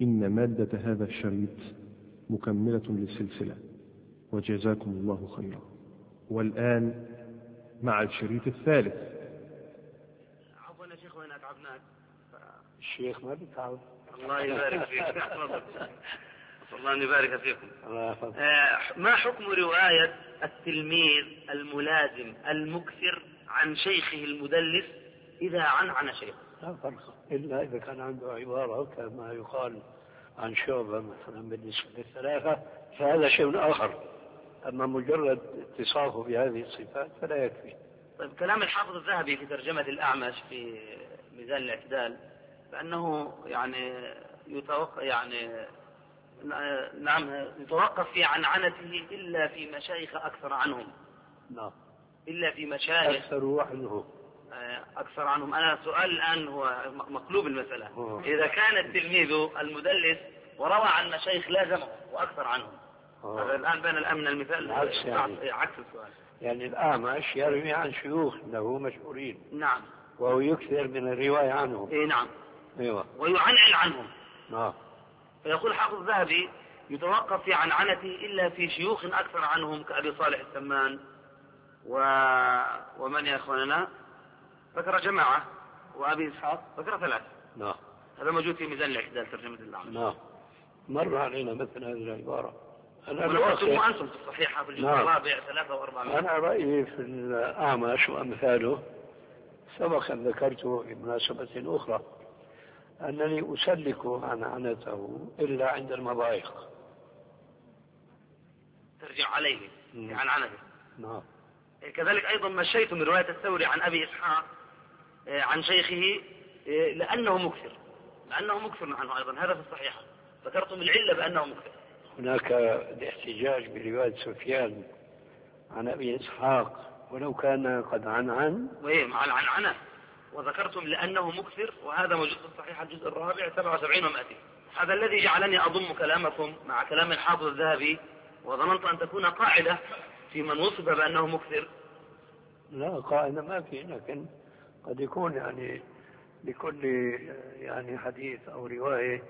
إن مادة هذا الشريط مكملة للسلسلة، وجزاكم الله خيرا. والآن مع الشريط الثالث. عفوا يا شيخ، وين أتعبناك؟ الشيخ ما بيتعب. الله يبارك فيك. الله يبارك فيكم. ما حكم رواية التلميذ الملازم المكثر عن شيخه المدلس إذا عن شيخه؟ لا فرق إلا إذا كان عنده عبارة كما يقال عن شعبة مثلا بالنسبة للثلاثة، فهذا شيء آخر. أما مجرد اتصافه بهذه الصفات فلا يكفي. طيب، كلام الحافظ الذهبي في ترجمة الأعمش في ميزان الاعتدال بأنه يتوقف في عنعنته إلا في مشايخ أكثر عنهم. نعم. إلا في مشايخ أكثر عنهم. أنا سؤال الآن هو مقلوب المسألة. إذا كان التلميذ المدلس وروى عن مشايخ لازمه وأكثر عنهم، هذا الآن بين الأمن المثال عكس السؤال. يعني الأعمش يروي عن شيوخ له مشهورين. نعم. وهو يكثر من الرواية عنهم. إيه نعم. أيوة. ويعنعن عنهم. نعم. فيقول حافظ الذهبي يتوقف في عنعنته إلا في شيوخ أكثر عنهم كأبي صالح السمان ومن يا أخواننا ذكر جماعة، وأبي إسحاق ذكر 3. نعم. هذا موجود في ميزان الاعتدال ترجمة الأعمش. نعم. مر علينا مثل هذه العبارة. ونقلتم أنتم في الصحيحة في الجزء الرابع 3 و4. أنا رأيي في الأعمش وأمثاله سبق أن ذكرته في مناسبة أخرى أنني أسلك عنعنته إلا عند المضايق ترجع عليه عن عنته. نعم. كذلك أيضا مشيت من رواية الثوري عن أبي إسحاق عن شيخه لأنه مكثر عنه أيضا، هذا في الصحيحة ذكرتم العلة بأنه مكثر. هناك الاحتجاج برواية سفيان عن أبي إسحاق ولو كان قد عن مع العنعنة، وذكرتم لأنه مكثر، وهذا موجود في الصحيحة الجزء الرابع 77 و200. هذا الذي جعلني أضم كلامكم مع كلام الحافظ الذهبي، وظننت أن تكون قاعدة في من وصف بأنه مكثر. لا، قاعدة ما في، لكن قد يكون يعني لكل يعني حديث أو رواية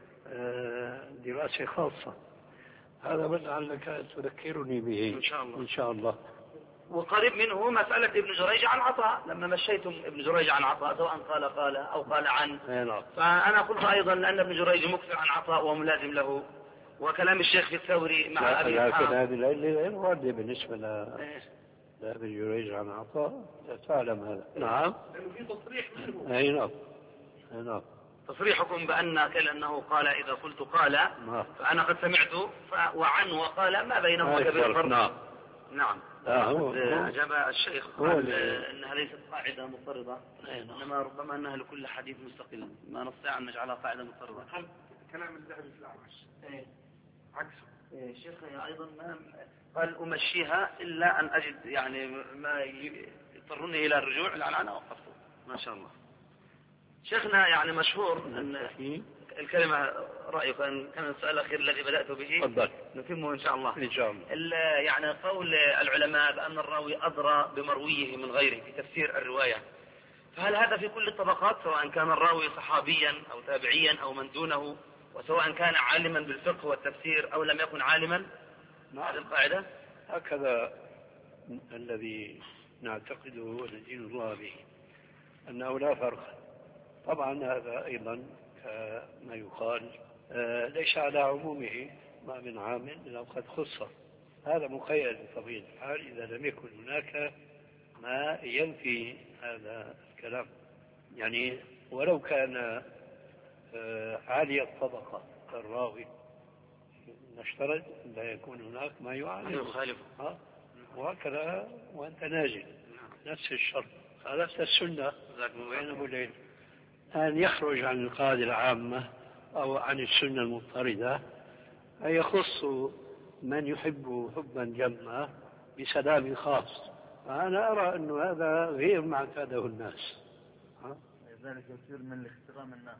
دراسة خاصة. هذا من لعلك تذكرني به إن شاء الله. وقريب منه مسألة ابن جريج عن عطاء، لما مشيتم ابن جريج عن عطاء سواء قال أو قال عن، فأنا قلت أيضا لأن ابن جريج مكثر عن عطاء وملازم له، وكلام الشيخ في الثوري مع أبي إسحاق. لكن هذه غير واردة بالنسبة لابن جريج عن عطاء، تعلم هذا. نعم. لأنه في تصريح منه. أي نعم. تصريحكم بأنه قال إذا قلت قال فأنا قد سمعت وعن وقال ما بينهما كبير فرق. نعم. أجاب الشيخ قال أنها ليست قاعدة مضطردة، إنما ربما أنها لكل حديث مستقل، ما نستطيع أن نجعلها قاعدة مضطردة. كلام الذهبي في الأعمش عكسه. الشيخ أيضا ما قال أمشيها إلا أن أجد يعني ما يضطرني إلى الرجوع لأن أنا وقفته. ما شاء الله. شيخنا يعني مشهور أن الكلمة رأيك أن كان السؤال الأخير الذي بدأت به نتمه إن شاء الله. يعني قول العلماء بأن الراوي أدرى بمرويه من غيره في تفسير الرواية، فهل هذا في كل الطبقات سواء كان الراوي صحابيا أو تابعيا أو من دونه، وسواء كان عالما بالفقه والتفسير أو لم يكن عالما؟ هذه القاعدة هكذا الذي نعتقده وندين الله به أنه لا فرق. طبعا هذا أيضا كما يقال ليس على عمومه، ما من عام إلا قد خص. هذا مقيد بطبيعة الحال إذا لم يكن هناك ما ينفي هذا الكلام. يعني ولو كان عالي الطبقة الراوي نشترط لا يكون هناك ما يخالف، وهكذا وأنت نازل نفس الشرط. خالفت السنة وين أبو الليل أن يخرج عن القاعدة العامة أو عن السنة المضطردة، أن يخص من يحب حبا جما بسلام خاص. فأنا أرى أن هذا غير ما اعتاده الناس. لذلك يصير من الاحترام الناس.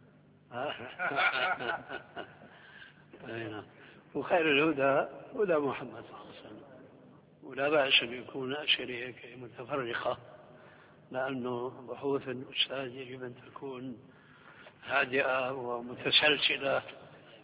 وخير الهدى هدى محمد صلى الله عليه وسلم، ولا بأس أن يكون أشياء متفرقة، لأنه بحوث الأستاذ يجب أن تكون هادئة ومتسلسلة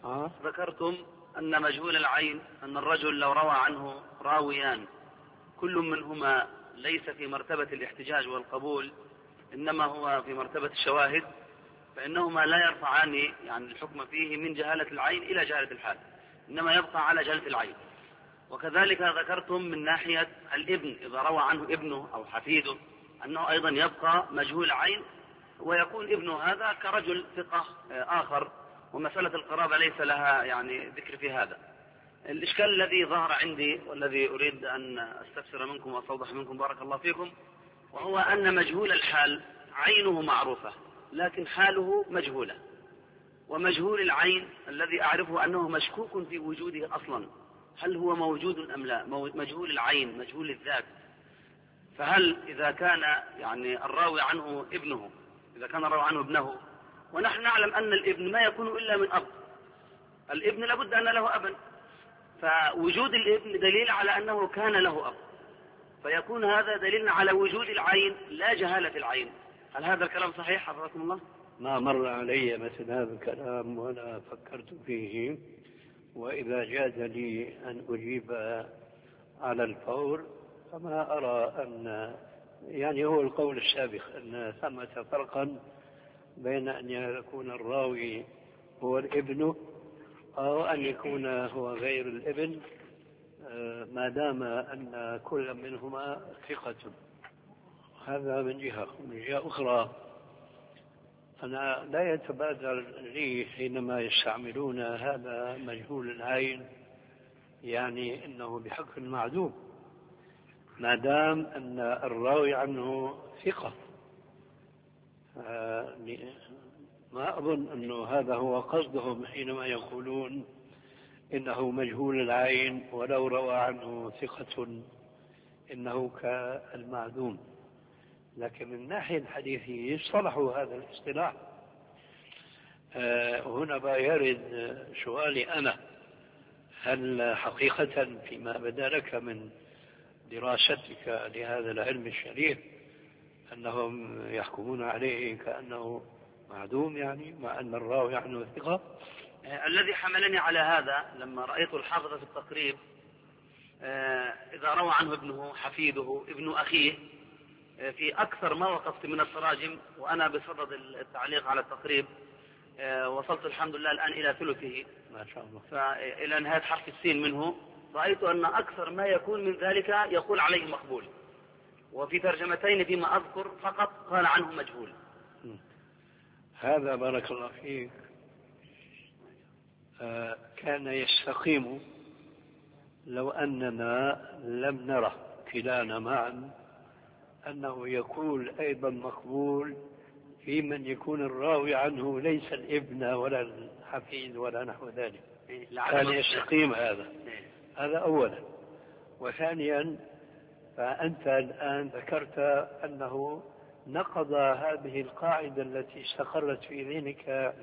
ذكرتم أن مجهول العين أن الرجل لو روى عنه راويان كل منهما ليس في مرتبة الاحتجاج والقبول إنما هو في مرتبة الشواهد، فإنهما لا يرفعان يعني الحكم فيه من جهالة العين إلى جهالة الحال، إنما يبقى على جهالة العين. وكذلك ذكرتم من ناحية الابن إذا روى عنه ابنه أو حفيده أنه أيضا يبقى مجهول عين، ويكون ابنه هذا كرجل ثقة آخر، ومسألة القرابة ليس لها يعني ذكر في هذا. الإشكال الذي ظهر عندي والذي أريد أن أستفسر منكم وأستوضح منكم بارك الله فيكم، وهو أن مجهول الحال عينه معروفة لكن حاله مجهولة، ومجهول العين الذي أعرفه أنه مشكوك في وجوده أصلا، هل هو موجود أم لا؟ مجهول العين مجهول الذات، فهل إذا كان يعني الراوي عنه ابنه، إذا كان الراوي عنه ابنه، ونحن نعلم أن الابن ما يكون إلا من أب، الابن لابد أن له أبا، فوجود الابن دليل على أنه كان له أب، فيكون هذا دليل على وجود العين لا جهالة العين. هل هذا الكلام صحيح حفظكم الله؟ ما مر علي مثل هذا الكلام ولا فكرت فيه، وإذا جاز لي أن أجيب على الفور فما أرى أن يعني هو القول السابق أن ثمة فرقا بين أن يكون الراوي هو الابن أو أن يكون هو غير الابن، ما دام أن كل منهما ثقة. هذا من جهة. من جهة أخرى أنا لا يتبادر لي حينما يستعملون هذا مجهول العين يعني أنه بحق معدوم، ما دام أن الراوي عنه ثقة. ما أظن أنه هذا هو قصدهم حينما يقولون إنه مجهول العين ولو روى عنه ثقة إنه كالمعدوم، لكن من ناحية الحديثية صلحوا هذا الاصطلاح. هنا يرد سؤالي أنا، هل حقيقة فيما بدا لك من دراستك لهذا العلم الشريف أنهم يحكمون عليه كأنه معدوم يعني مع أن الراوي عنه ثقة؟ الذي حملني على هذا لما رأيت الحافظ في التقريب إذا روى عنه ابنه حفيده ابن أخيه في أكثر ما وقفت من التراجم، وأنا بصدد التعليق على التقريب وصلت الحمد لله الآن إلى ثلثه ما شاء الله، فإلى نهاية حرف السين منه، رأيت أن أكثر ما يكون من ذلك يقول عليه مقبول، وفي ترجمتين فيما أذكر فقط قال عنه مجهول. هذا بارك الله فيك كان يستقيم لو أننا لم نره كلانا معا أنه يقول أيضا مقبول في من يكون الراوي عنه ليس الابن ولا الحفيد ولا نحو ذلك، كان يستقيم هذا أولا. وثانيا فأنت الآن ذكرت أنه نقض هذه القاعدة التي استقرت في ذهنك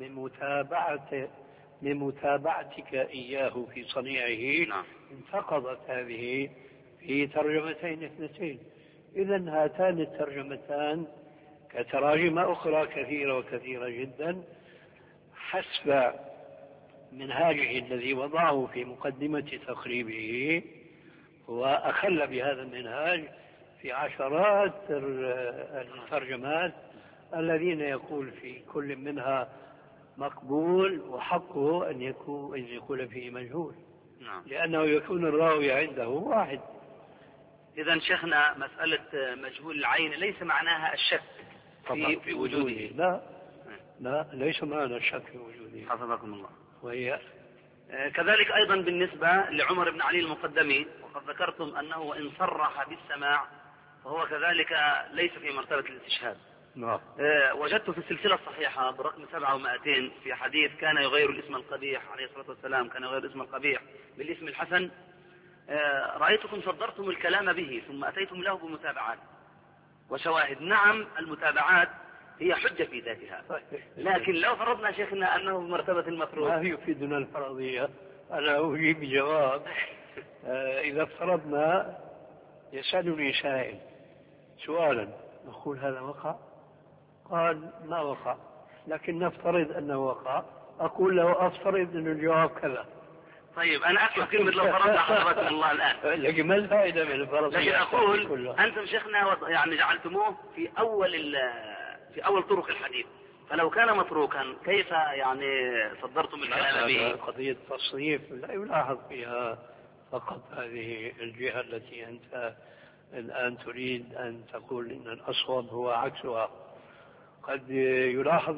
من متابعتك إياه في صنيعه، انتقضت هذه في ترجمتين اثنتين. إذن هاتان الترجمتان كتراجم أخرى كثيرة وكثيرة جدا حسب منهاجه الذي وضعه في مقدمة تقريبه، وأخل بهذا المنهاج في عشرات الترجمات الذين يقول في كل منها مقبول وحقه أن يقول فيه مجهول، لأنه يكون الراوي عنده واحد. إذن شيخنا مسألة مجهول العين ليس معناها الشك في وجوده. لا ليس معنى الشك في وجوده. حفظكم الله. وهي كذلك أيضا بالنسبة لعمر بن علي المقدمي، وقد ذكرتم أنه وإن صرح بالسماع فهو كذلك ليس في مرتبة الاستشهاد. وجدت في السلسلة الصحيحة برقم 700 في حديث كان يغير الاسم القبيح عليه الصلاة والسلام، كان يغير الاسم القبيح بالاسم الحسن، رأيتكم صدرتم الكلام به ثم أتيتم له بمتابعات وشواهد. نعم المتابعات هي حجة في ذاتها، لكن لو فرضنا شيخنا أنه بمرتبة المفروض ما يفيدنا الفرضية. أنا أجيب جواب. إذا افترضنا يسألني سائل سؤالا نقول هذا وقع، قال ما وقع، لكن نفترض أنه وقع أقول له أفترض أن الجواب كذا. طيب أنا أكتب كلمة لو فرضنا حضرتكم الله الآن، لكن ما الفائدة من الفرضية؟ لكن أقول أنتم شيخنا يعني جعلتموه في أول طرق الحديث، فلو كان متروكا كيف يعني صدرتم الكلام به؟ قضية تصنيف لا يلاحظ فيها فقط هذه الجهة التي أنت الآن تريد أن تقول إن الأصوب هو عكسها. قد يلاحظ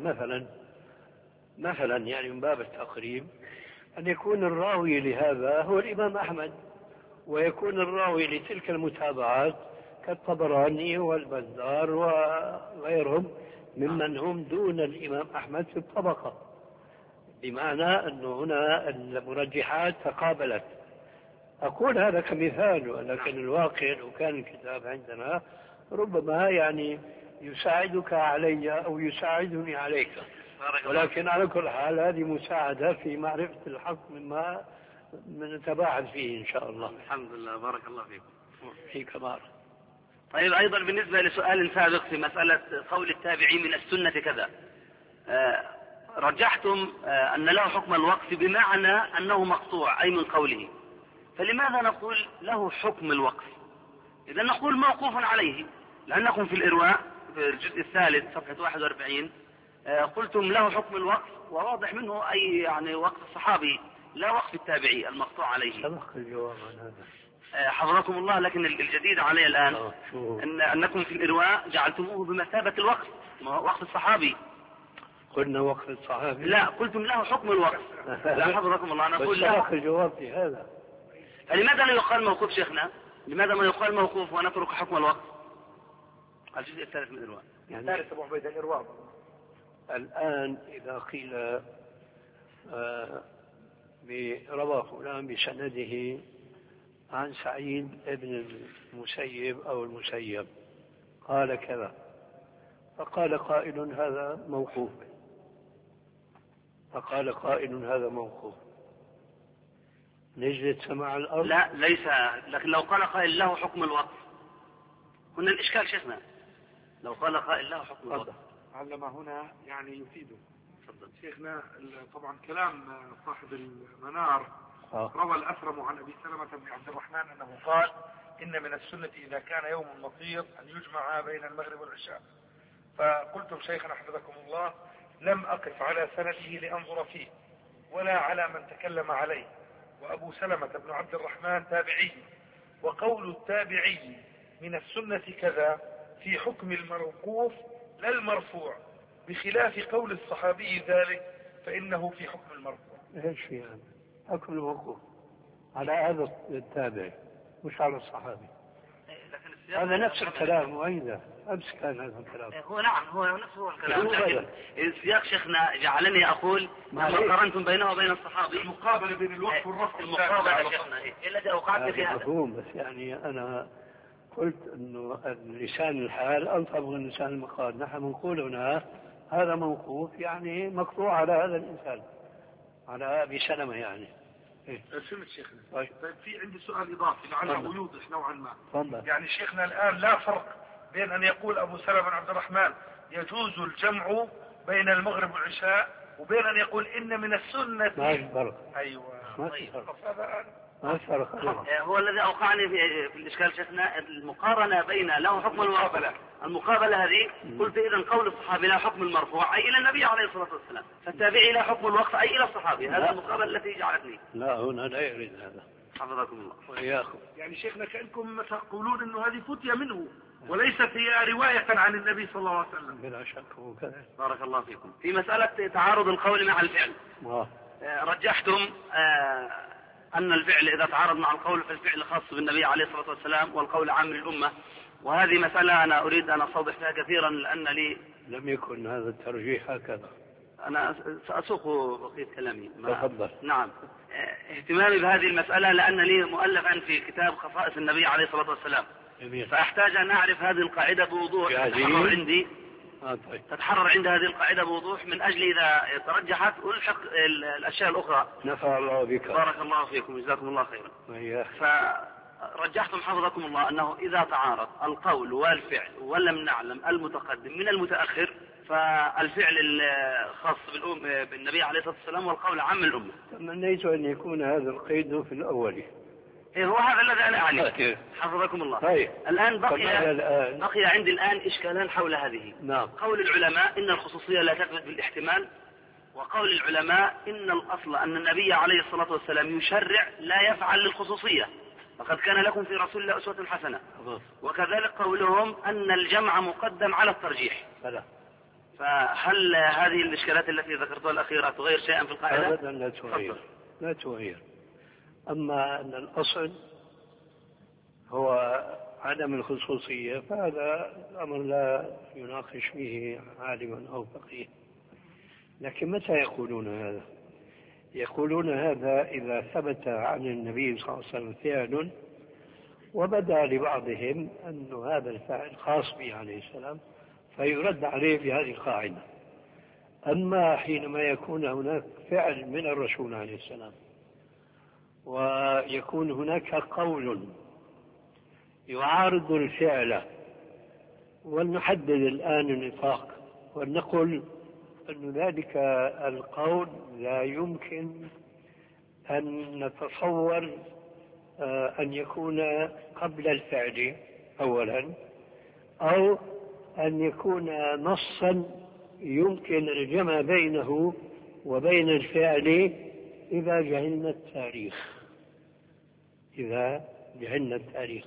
مثلا يعني من باب التقريب أن يكون الراوي لهذا هو الإمام أحمد، ويكون الراوي لتلك المتابعات كالطبراني والبزار وغيرهم ممن هم دون الإمام أحمد في الطبقة، بمعنى أنه هنا المرجحات تقابلت. أقول هذا كمثال، لكن الواقع لو كان الكتاب عندنا ربما يعني يساعدك علي أو يساعدني عليك، ولكن على كل حال هذه مساعدة في معرفة الحق مما نتباعد فيه إن شاء الله. الحمد لله، بارك الله فيكم. فيك بارك. طيب أيضا بالنسبة لسؤال سابق في مسألة قول التابعي من السنة كذا، رجحتم أن له حكم الوقف بمعنى أنه مقطوع أي من قوله، فلماذا نقول له حكم الوقف؟ إذا نقول موقوف عليه، لأنكم في الإرواء في الجزء الثالث صفحة 41 قلتم له حكم الوقف، وواضح منه أي يعني وقف الصحابي لا وقف التابعي المقطوع عليه. سبق الجواب عن هذا حفظكم الله، لكن الجديد علي الآن أنكم في الإرواء جعلتموه بمثابة الوقف، وقف الصحابي. قلنا وقف الصحابي؟ لا، قلتم له حكم الوقف. لا حفظكم الله، نقول له سبق الجواب في هذا. فلماذا لا يقال موقوف شيخنا؟ لماذا ما يقال موقوف ونترك حكم الوقف؟ الجزء الثالث من الإرواء. يعني ثالث أبو عبيد الإرواء. الآن إذا قيل روى فلان بسنده عن سعيد بن المسيب أو المسيب قال كذا، فقال قائل هذا موقوف، نجلد سماع الأرض؟ لا ليس، لكن لو قال قائل له حكم الوقف هنا الإشكال شيخنا، لو قال قائل له حكم الوقف علم هنا يعني يفيده. شيخنا طبعا كلام صاحب المنار روى الأثرم عن أبي سلمة بن عبد الرحمن أنه قال إن من السنة إذا كان يوم مطير أن يجمع بين المغرب والعشاء. فقلتم شيخنا حفظكم الله لم أقف على سنده لأنظر فيه ولا على من تكلم عليه، وأبو سلمة بن عبد الرحمن تابعي، وقول التابعي من السنة كذا في حكم الموقوف لا المرفوع، بخلاف قول الصحابي ذلك فإنه في حكم المرفوع. ايش في هذا؟ حكم الموقوف على هذا التابع مش على الصحابي. هذا نفس الكلام، وأيضا أمس كان هذا الكلام. هو نعم، هو نفس هو الكلام، لكن السياق شيخنا جعلني أقول ما قارنتم بينه وبين الصحابي المقابلة بين الوقف والرفع، المقابلة شيخنا إلا إذا وقعت في هذا مفهوم، بس يعني أنا قلت أنه لسان الحال ألطف من لسان المقال. نحن نقول هنا هذا موقوف يعني مقطوع على هذا الإنسان، على أبي سلمة يعني. فهمت شيخنا. طيب في عندي سؤال إضافي لعله يوضح نوعا ما. فضل. يعني شيخنا الآن لا فرق بين أن يقول أبو سلمة بن عبد الرحمن يجوز الجمع بين المغرب والعشاء وبين أن يقول إن من السنة. ما في فرق. أيوة. ما في فرق. هذا ما في فرق. هو الذي أوقعني في الإشكال شيخنا المقارنة بين له حكم المقابلة هذه. قلت إذا قول الصحابي لا حكم المرفوع أي إلى النبي عليه الصلاة والسلام، فالتابعي لا حكم الوقف أي إلى الصحابي. هذا المقابلة التي جعلتني. لا هنا لا يريد هذا. حفظكم الله وإياكم. يعني شيخنا كأنكم تقولون إنه هذه فتية منه وليست هي رواية عن النبي صلى الله عليه وسلم. بلا شك هو كذا. بارك الله فيكم. في مسألة تعارض القول مع الفعل رجحتم أن الفعل إذا تعارض مع القول فالفعل خاص بالنبي عليه الصلاة والسلام والقول عام للأمة، وهذه مسألة أنا أريد أن أستوضح فيها كثيرا لأن لي لم يكن هذا الترجيح هكذا. أنا سأسوق بقية كلامي. تفضل. نعم، اهتمامي بهذه المسألة لأن لي مؤلفا في كتاب خصائص النبي عليه الصلاة والسلام، فأحتاج أن أعرف هذه القاعدة بوضوح تتحرر عندي. طيب. تتحرر عند هذه القاعدة بوضوح من أجل إذا ترجحت ألحق الأشياء الأخرى. نفع الله بك. بارك الله فيكم، جزاكم الله خيرا. فرجحتم حفظكم الله أنه إذا تعارض القول والفعل ولم نعلم المتقدم من المتأخر فالفعل الخاص بالنبي عليه الصلاة والسلام والقول عام الأمة. تمنيت أن يكون هذا القيد في الأول. هو هذا الذي أنا أعني. حفظكم الله. طيب. الآن بقي عندي الآن إشكالان حول هذه. نعم. قول العلماء إن الخصوصية لا تثبت بالاحتمال، وقول العلماء إن الأصل أن النبي عليه الصلاة والسلام يشرع لا يفعل للخصوصية، وقد كان لكم في رسول الله أسوة حسنة. وكذلك قولهم أن الجمع مقدم على الترجيح. فهل هذه الإشكالات التي ذكرتها الأخيرة تغير شيئا في القاعدة؟ أبدا لا تغير. أما أن الأصل هو عدم الخصوصية فهذا الأمر لا يناقش فيه عالم أو فقيه. لكن متى يقولون هذا؟ يقولون هذا إذا ثبت عن النبي صلى الله عليه وسلم فعل وبدا لبعضهم أن هذا الفعل خاص به عليه السلام فيرد عليه بهذه القاعدة. أما حينما يكون هناك فعل من الرسول عليه السلام ويكون هناك قول يعارض الفعل، ولنحدد الآن النطاق ونقول أن ذلك القول لا يمكن أن نتصور أن يكون قبل الفعل أولا، أو أن يكون نصا يمكن الجمع بينه وبين الفعل إذا جهلنا التاريخ.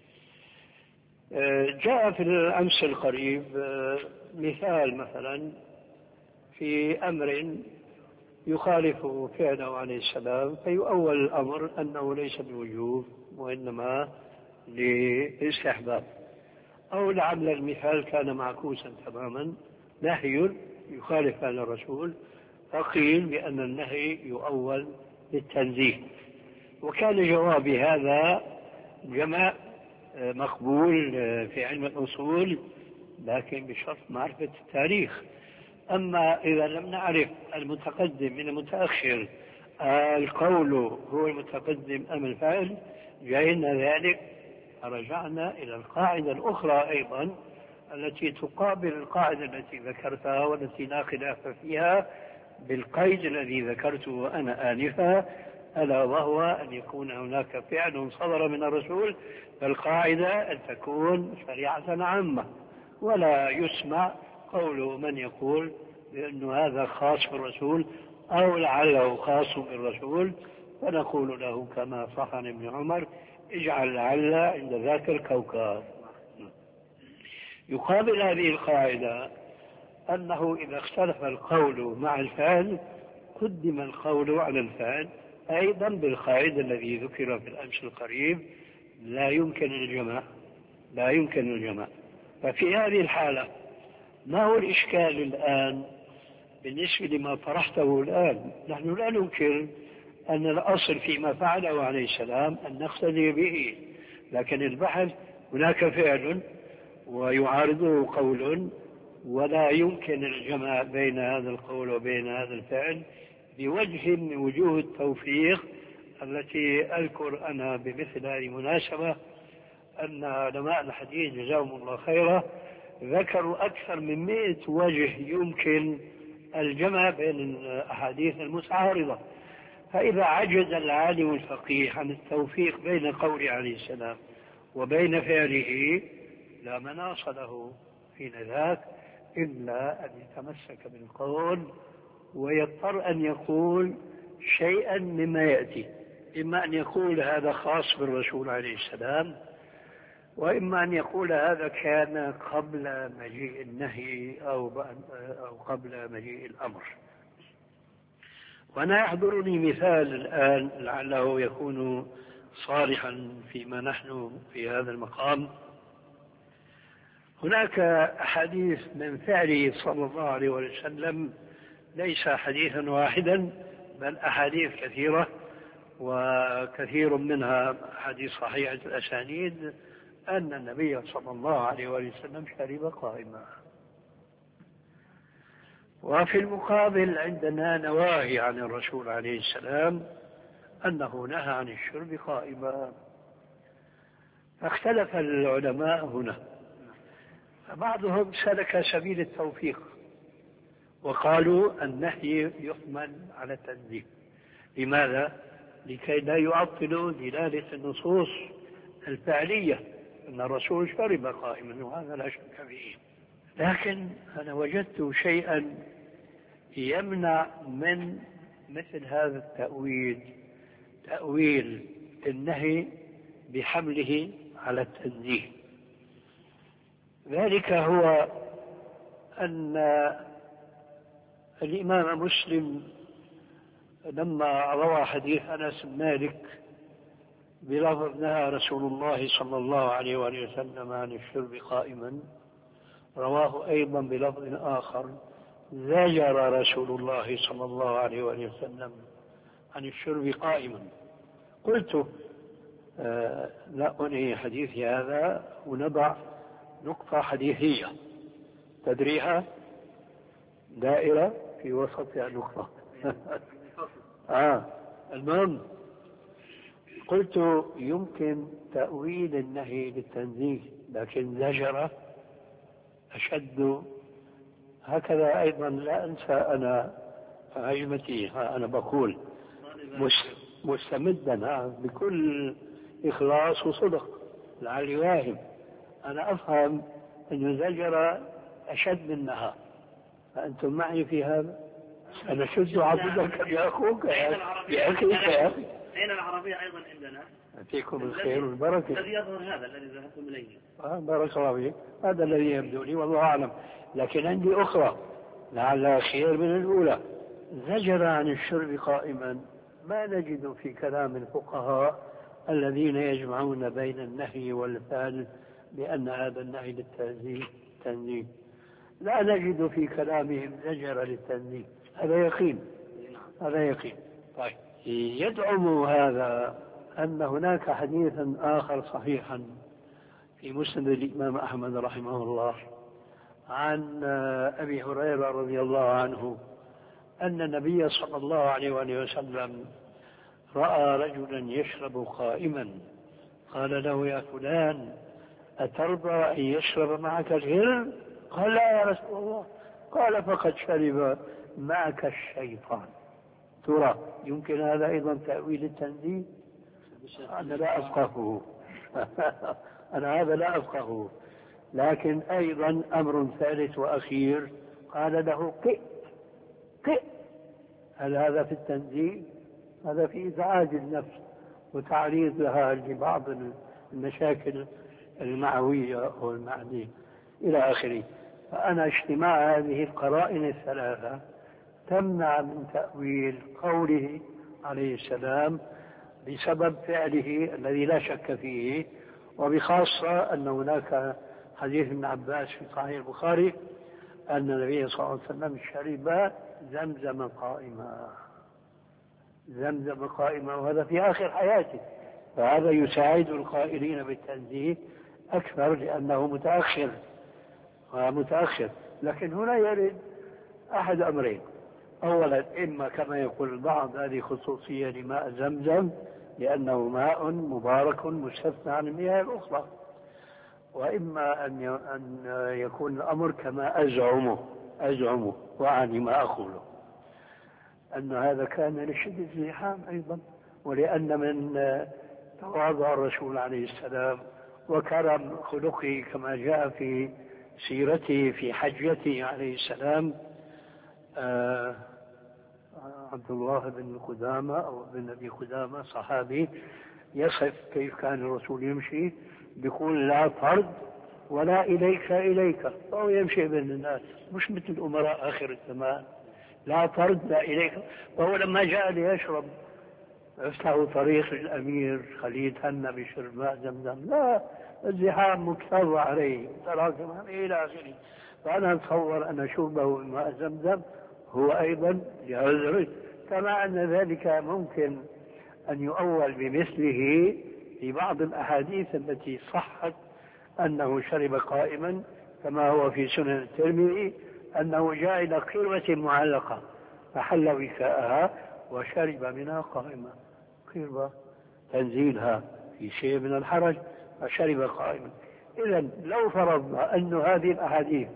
جاء في الأمس القريب مثال مثلا في أمر يخالف فعله عليه السلام فيؤول الأمر أنه ليس بوجوب وإنما لاستحباب، أو لعل المثال كان معكوسا تماما، نهي يخالف فعل الرسول فقيل بأن النهي يؤول للتنزيه. وكان جوابي هذا جمع مقبول في علم الأصول لكن بشرط معرفة التاريخ. أما إذا لم نعرف المتقدم من المتأخر القول هو المتقدم أم الفعل جاءنا ذلك رجعنا إلى القاعدة الأخرى أيضا التي تقابل القاعدة التي ذكرتها والتي لا خلاف فيها بالقيد الذي ذكرته أنا آنفا، ألا وهو أن يكون هناك فعل صدر من الرسول، فالقاعدة أن تكون شريعة عامة ولا يسمع قول من يقول بأن هذا خاص بالرسول أو لعله خاص بالرسول، فنقول له كما صح عن ابن عمر اجعل لعل عند ذاك الكوكب. يقابل هذه القاعدة أنه إذا اختلف القول مع الفعل قدم القول على الفعل أيضا بالقاعدة الذي ذكر في الأمس القريب لا يمكن الجمع. ففي هذه الحالة ما هو الإشكال الآن بالنسبة لما طرحته الآن؟ نحن لا ننكر أن الأصل فيما فعله عليه السلام أن نقتدي به، لكن البحث هناك فعل ويعارضه قول ولا يمكن الجمع بين هذا القول وبين هذا الفعل بوجه من وجوه التوفيق التي أذكر أنا بمثل هذه المناسبة أن علماء الحديث جزاهم الله خيرا ذكروا أكثر من 100 وجه يمكن الجمع بين الأحاديث المتعارضة. فإذا عجز العالم الفقيه عن التوفيق بين قول عليه السلام وبين فعله لا مناص له حين ذاك إلا أن يتمسك بالقول ويضطر أن يقول شيئا مما يأتي، إما أن يقول هذا خاص بالرسول عليه السلام، وإما أن يقول هذا كان قبل مجيء النهي أو قبل مجيء الأمر. وأنا يحضرني مثال الآن لعله يكون صالحا فيما نحن في هذا المقام. هناك أحاديث من فعله صلى الله عليه وسلم ليس حديثا واحدا بل أحاديث كثيرة، وكثير منها حديث صحيحة الأسانيد أن النبي صلى الله عليه وسلم شرب قائما. وفي المقابل عندنا نواهي عن الرسول عليه السلام أنه نهى عن الشرب قائما. فاختلف العلماء هنا، فبعضهم سلك سبيل التوفيق وقالوا النهي يحمل على التنزيه. لماذا؟ لكي لا يعطلوا دلالة النصوص الفعلية أن الرسول شرب قائما، وهذا لا شك فيه. لكن أنا وجدت شيئا يمنع من مثل هذا التأويل، تأويل النهي بحمله على التنزيه. ذلك هو أن الإمام مسلم لما روى حديث أنس بن مالك بلفظ نهى رسول الله صلى الله عليه وآله وسلم عن الشرب قائما، رواه أيضا بلفظ آخر زجر رسول الله صلى الله عليه وآله وسلم عن الشرب قائما. قلت لا أنهي حديثي هذا ونضع نقطة حديثية تدريها دائرة في وسطها نقطة. المهم قلت يمكن تأويل النهي للتنزيه، لكن زجرة أشد. هكذا أيضا لا أنسى أنا عجمتي، أنا بقول مستمدا بكل إخلاص وصدق لعلي واهم، أنا أفهم أن زجر أشد منها. فأنتم معي في هذا؟ أنا شد عبدك يا أخوك يا أخي يا أخي. أين العربية أيضا عندنا؟ فيكم الخير والبركة. الذي يظهر هذا الذي ذهبتم إليه. بارك الله فيك، هذا الذي يبدو لي والله أعلم. لكن عندي أخرى لعلها خير من الأولى. زجر عن الشرب قائما ما نجد في كلام الفقهاء الذين يجمعون بين النهي والفعل بأن هذا النهي للتنزيه. لا نجد في كلامهم زجر للتنزيه. هذا يقين، هذا يقين. طيب، يدعم هذا أن هناك حديثا آخر صحيحا في مسند الإمام أحمد رحمه الله عن أبي هريرة رضي الله عنه أن النبي صلى الله عليه وآله وسلم رأى رجلا يشرب قائما، قال له يا فلان أترضى أن يشرب معك الهر؟ قال لا يا رسول الله. قال فقد شرب معك الشيطان. ترى يمكن هذا أيضا تأويل التنزيه؟ أنا لا أفقهه. أنا هذا لا أفقهه. لكن أيضا أمر ثالث وأخير، قال له قئ. هل هذا في التنزيه؟ هذا في إزعاج النفس وتعريض لها لبعض المشاكل المعوية أو المعنية إلى آخره. فأنا اجتماع هذه القرائن الثلاثة تمنع من تأويل قوله عليه السلام بسبب فعله الذي لا شك فيه، وبخاصة أن هناك حديث ابن عباس في صحيح البخاري أن النبي صلى الله عليه وسلم شرب زمزم قائما، وهذا في آخر حياته. فهذا يساعد القائلين بالتنزيه أكثر لأنه متأخر. لكن هنا يرد أحد أمرين: أولا إما كما يقول البعض هذه خصوصية لماء زمزم لأنه ماء مبارك مستثنى عن المياه الأخرى، وإما أن يكون الأمر كما أزعمه وأعني ما أقوله، أن هذا كان لشدة الزحام أيضا، ولأن من تواضع الرسول عليه السلام وكرم خلقه كما جاء في سيرته في حجته عليه السلام. عبد الله بن قدامة أو بن أبي قدامة صحابي يصف كيف كان الرسول يمشي، بيقول لا طرد ولا إليك، فهو يمشي بين الناس مش مثل الأمراء آخر الزمان، لا طرد لا إليك. وهو لما جاء ليشرب افتحوا طريق الأمير خليه يتهنى بشرب ماء زمزم، لا، الزحام مكتظ عليه تراكم إلى آخره. فأنا أتصور أن شربه ماء زمزم هو أيضا لعذر، كما أن ذلك ممكن أن يؤول بمثله في بعض الأحاديث التي صحت أنه شرب قائما، كما هو في سنن الترمذي أنه جاء إلى قربة معلقة فحل وكاءها وشرب منها قائما، قربة تنزيلها في شيء من الحرج فشرب قائما. إذن لو فرضنا أن هذه الأحاديث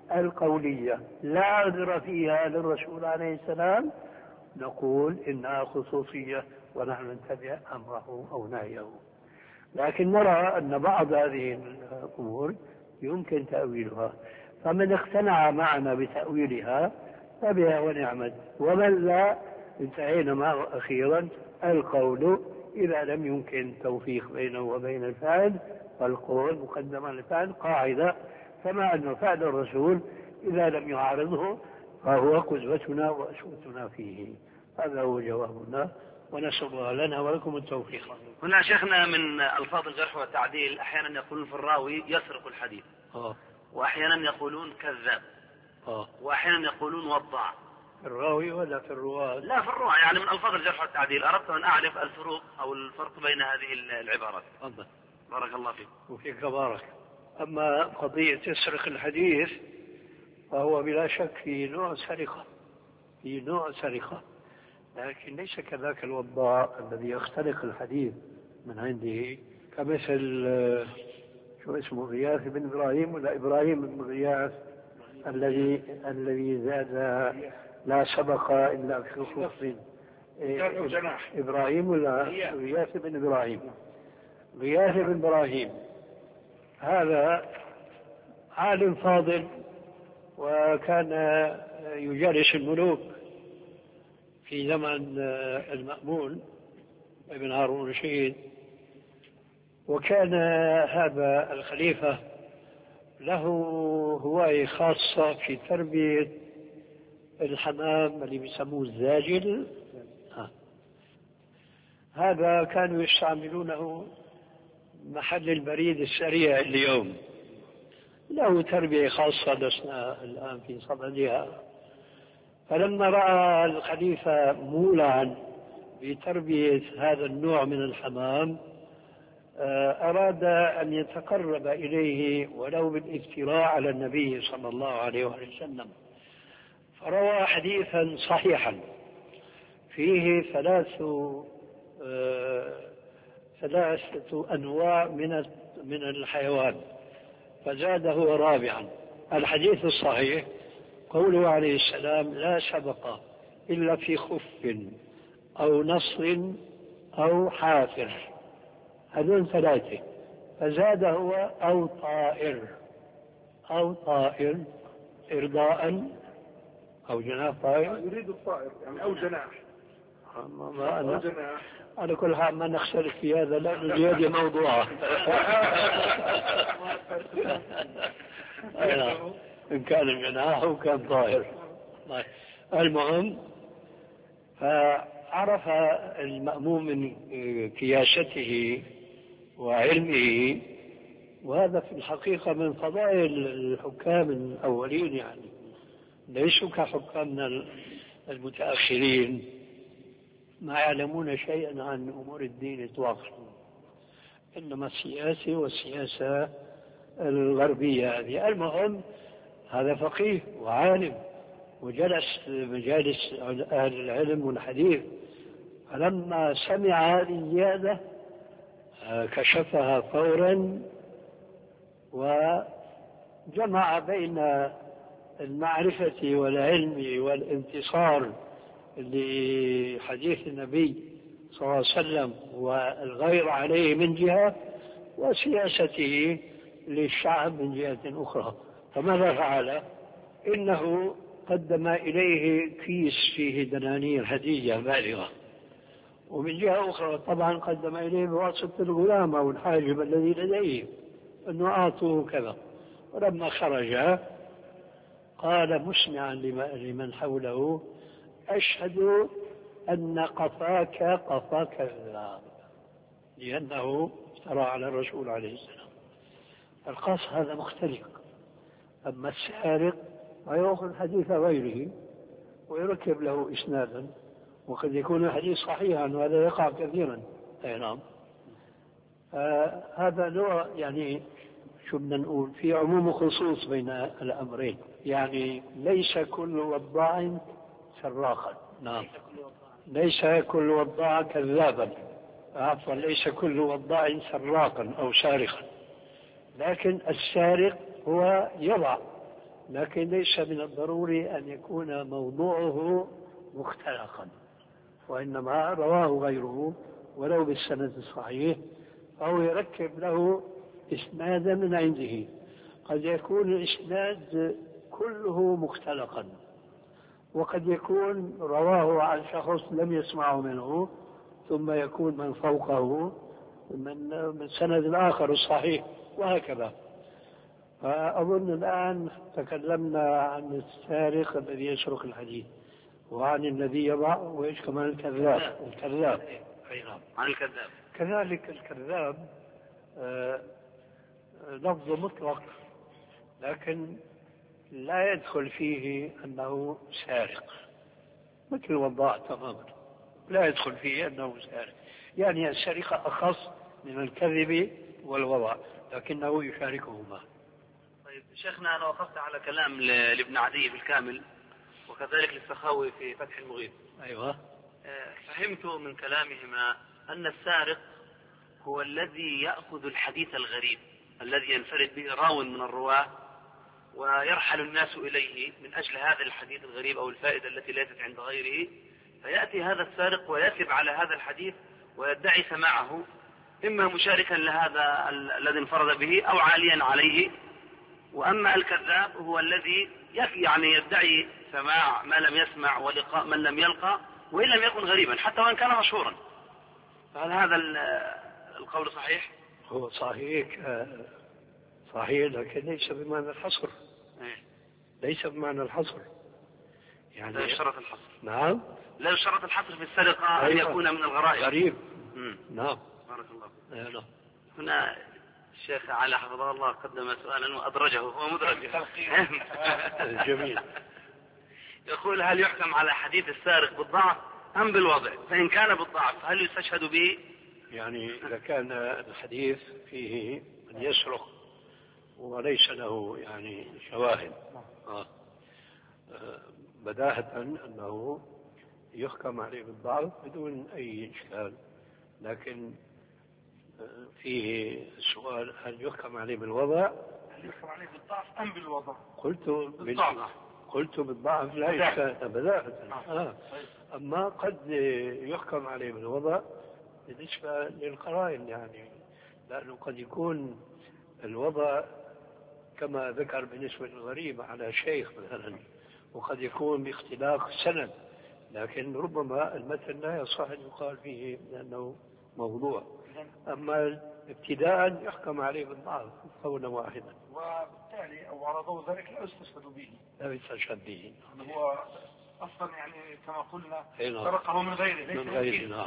القولية لا عذر فيها للرسول عليه السلام نقول إنها خصوصية ونحن نتبع أمره أو نهيه. لكن نرى أن بعض هذه الأمور يمكن تأويلها، فمن اقتنع معنا بتأويلها فبها ونعمت، ومن لا انتهينا معه أخيرا القول إذا لم يمكن توفيق بينه وبين الفعل، فالقول مقدم على الفعل قاعدة، كما أن فعل الرسول إذا لم يعارضه فهو قدوتنا وأسوتنا فيه. هذا هو جوابنا، ونسأل الله لنا ولكم التوفيق. هنا شيخنا من ألفاظ الجرح والتعديل أحيانا يقولون في الراوي يسرق الحديث، وأحيانا يقولون كذاب، وأحيانا يقولون وضع. في الراوي ولا في الرواة؟ لا في الرواة، يعني من ألفاظ الجرح والتعديل. أردت أن أعرف الفروق أو الفرق بين هذه العبارات. بارك الله فيك. وفيك بارك. أما قضية يسرق الحديث فهو بلا شك في نوع سرقة، لكن ليس كذاك الوضاع الذي يخترق الحديث من عنده، كمثل شو اسمه غياث بن إبراهيم ولا إبراهيم بن غياث الذي زاد لا سبق إلا في خف. إبراهيم ولا غياث بن إبراهيم؟ غياث بن إبراهيم هذا عالم فاضل، وكان يجالس الملوك في زمن المأمون ابن هارون الرشيد، وكان هذا الخليفة له هواية خاصة في تربية الحمام اللي بيسموه الزاجل. هذا كانوا يستعملونه محل البريد السريع اليوم، له تربية خاصة لسنا الآن في صددها. فلما رأى الخليفة مولعا بتربية هذا النوع من الحمام أراد أن يتقرب إليه ولو بالافتراء على النبي صلى الله عليه وسلم، فروى حديثا صحيحا فيه ثلاثة أنواع من الحيوان، فزاده رابعا. الحديث الصحيح قوله عليه السلام لا سبق إلا في خف أو نصر أو حافر، هذول ثلاثة، فزاد هو أو طائر إرضاء أو جناح طائر، يريد الطائر يعني أو جناح. على كل حال ما نختلف في هذا، لأن الجهاد موضوعة. إن كان جناح أو كان طائر. المهم فعرف المأموم من كياسته وعلمه، وهذا في الحقيقة من فضائل الحكام الأولين، يعني ليسوا كحكامنا المتأخرين ما يعلمون شيئا عن أمور الدين إطلاقا، إنما السياسة والسياسة الغربية هذه. المهم هذا فقيه وعالم وجلس مجالس أهل العلم والحديث، فلما سمع هذه الزيادة كشفها فورا وجمع بين المعرفة والعلم والانتصار لحديث النبي صلى الله عليه وسلم والغير عليه من جهة، وسياسته للشعب من جهة أخرى. فماذا فعل؟ إنه قدم إليه كيس فيه دنانير هدية بالغة، ومن جهة أخرى طبعا قدم إليه بواسطة الغلام أو الحاجب الذي لديه أنه أعطوه كذا. ولما خرج قال مسمعا لمن حوله أشهد أن قفاك الذهب، لأنه افترى على الرسول عليه السلام. القص هذا مختلف. أما السارق ويأخذ حديث غيره ويركب له إسنادا، وقد يكون الحديث صحيحا، وهذا يقع كثيرا. أي نعم. هذا نوع يعني شو بدنا نقول في عموم وخصوص بين الأمرين، يعني ليس كل وضاع سراقا. نعم. ليس كل وضاع كذابا، عفوا ليس كل وضاع سراقا أو سارقا، لكن السارق هو يضع لكن ليس من الضروري أن يكون موضوعه مختلقا، وإنما رواه غيره ولو بالسند الصحيح، أو يركب له إسنادا من عنده. قد يكون الإسناد كله مختلقا، وقد يكون رواه عن شخص لم يسمعه منه، ثم يكون من فوقه من سند آخر الصحيح، وهكذا. فأظن الآن تكلمنا عن السارق الذي يسرق الحديث، وعن الذي يضع، وإيش كمان الكذاب. عن الكذاب كذلك الكذاب لفظ مطلق، لكن لا يدخل فيه أنه سارق، مثل الوضاع تماما لا يدخل فيه أنه سارق. يعني السرقة أخص من الكذب والوضع، لكنه يشاركهما. طيب شيخنا، أنا وقفت على كلام لابن عدي بالكامل، وكذلك للسخاوي في فتح المغيث. أيوة. فهمت من كلامهما أن السارق هو الذي يأخذ الحديث الغريب الذي ينفرد به راو من الرواة، ويرحل الناس إليه من أجل هذا الحديث الغريب أو الفائدة التي ليست عند غيره، فيأتي هذا السارق ويثب على هذا الحديث ويدعي سماعه، إما مشاركا لهذا الذي انفرد به أو عاليا عليه. وأما الكذاب هو الذي يعني يدعي سماع ما لم يسمع ولقاء من لم يلقى، وإن لم يكن غريبا حتى وإن كان مشهورا. فهل هذا القول صحيح؟ هو صحيح لكن ليس بمعنى الحصر. ليس بمعنى الحصر، يعني لا يشترط الحصر. نعم، لا يشترط الحصر في السرقة أن يكون من الغرائب. غريب. نعم. بارك الله. نعم. هنا الشيخ علي حفظه الله قدم سؤالا وأدرجه، هو مدرج. جميل. يقول: هل يحكم على حديث السارق بالضعف أم بالوضع؟ فإن كان بالضعف هل يستشهد به؟ يعني إذا كان الحديث فيه من يسرق وليس له يعني شواهد، بداهة أنه يحكم عليه بالضعف بدون أي إشكال. لكن فيه سؤال: هل يحكم عليه بالوضع؟ هل يحكم عليه بالضعف أم بالوضع؟ قلت بالضعف لا إشكال بداهة. أما قد يحكم عليه بالوضع بالنسبة للقرائن، يعني لأنه قد يكون الوضع كما ذكر بالنسبة للغريب على شيخ مثلا، وقد يكون باختلاف السند، لكن ربما المتن لا يصح أن يقال فيه لأنه موضوع. أما ابتداء يحكم عليه بالضعف قولا واحدا، وبالتالي أو على ضوء ذلك لا يستشهد به. لا يستشهد به. هو أصلا يعني كما قلنا سرقه من غيره. نعم.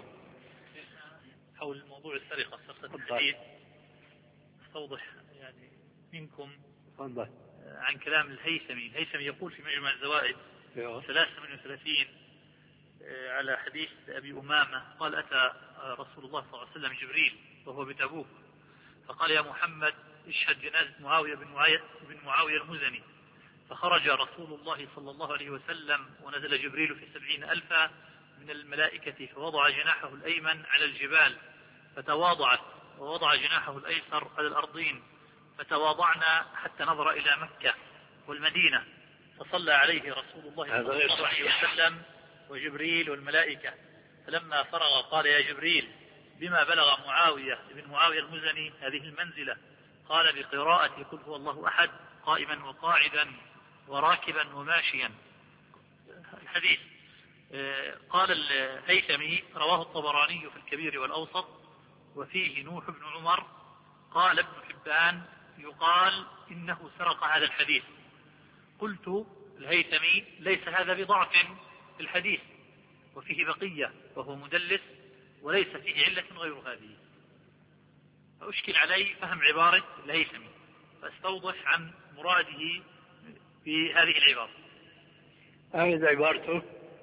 حول موضوع السرقة الحديث استوضح يعني منكم عن كلام الهيثمي يقول في مجمع الزوائد 38 على حديث أبي أمامة قال: أتى رسول الله صلى الله عليه وسلم جبريل وهو بتبوك فقال: يا محمد اشهد جنازة معاوية بن معاوية المزني. فخرج رسول الله صلى الله عليه وسلم ونزل جبريل في 70,000 من الملائكة فوضع جناحه الأيمن على الجبال فتواضعت، ووضع جناحه الأيسر على الأرضين فتواضعنا حتى نظر إلى مكة والمدينة، فصلى عليه رسول الله صلى الله عليه وسلم وجبريل والملائكة. فلما فرغ قال: يا جبريل بما بلغ معاوية بن معاوية المزني هذه المنزلة؟ قال: بقراءة قل هو الله أحد قائما وقاعدا وراكبا وماشيا. الحديث قال الهيثمي: رواه الطبراني في الكبير والأوسط وفيه نوح بن عمر. قال ابن حبان: يقال إنه سرق هذا الحديث. قلت الهيثمي: ليس هذا بضعف في الحديث، وفيه بقية وهو مدلس وليس فيه علة غير هذه. فأشكل علي فهم عبارة الهيثمي، فاستوضح عن مراده في هذه العبارة. هذه عبارته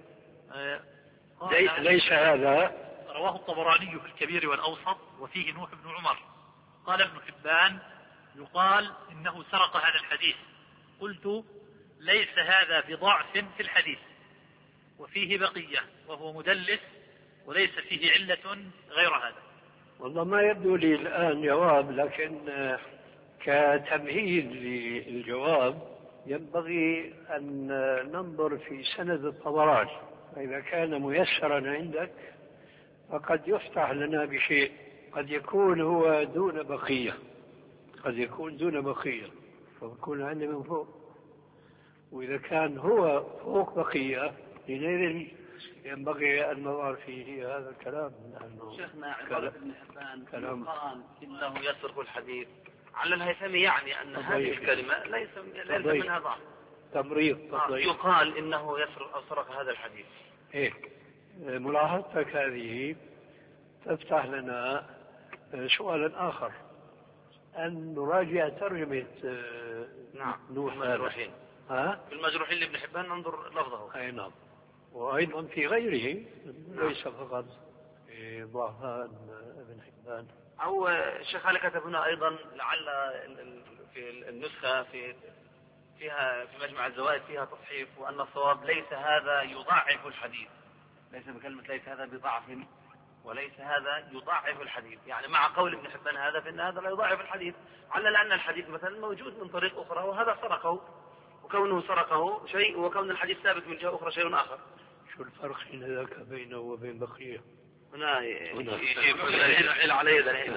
ليس هذا. رواه الطبراني في الكبير والأوسط وفيه نوح بن عمر. قال ابن حبان: يقال إنه سرق هذا الحديث. قلت: ليس هذا بضعف في الحديث، وفيه بقية وهو مدلس وليس فيه علة غير هذا. والله ما يبدو لي الآن جواب، لكن كتمهيد للجواب ينبغي أن ننظر في سند الطبراني، فإذا كان ميسرا عندك فقد يفتح لنا بشيء، قد يكون هو دون بقية، قد يكون دون بقية فيكون عندي من فوق، وإذا كان هو فوق بقية حينئذ ينبغي أن نظر فيه هذا الكلام. شيخنا عبارة ابن حبان قال إنه يسرق الحديث على الهيثمي، يعني أن هذه الكلمة ليس منها ضعف، تمريض. يقال إنه سرق هذا الحديث. إيه، ملاحظتك هذه تفتح لنا سؤالا آخر، أن نراجع ترجمة نوح المجروحين. في المجروحين لابن حبان ننظر لفظه. أي نعم، وأيضا في غيره ليس فقط في ضعفاء ابن حبان. أو الشيخ علي كتب هنا أيضا لعل في النسخة فيها في مجمع الزوائد فيها تصحيف، وأن الصواب ليس هذا يضاعف الحديث، ليس بكلمة ليس هذا بضعف، وليس هذا يضاعف الحديث، يعني مع قول ابن حبان هذا فإن هذا لا يضاعف الحديث، على أن الحديث مثلا موجود من طريق أخرى وهذا سرقه، وكونه سرقه شيء وكون الحديث ثابت من جهة أخرى شيء آخر. شو الفرق حين ذاك بينه وبين بقية؟ هنا يجيب علي ذلك.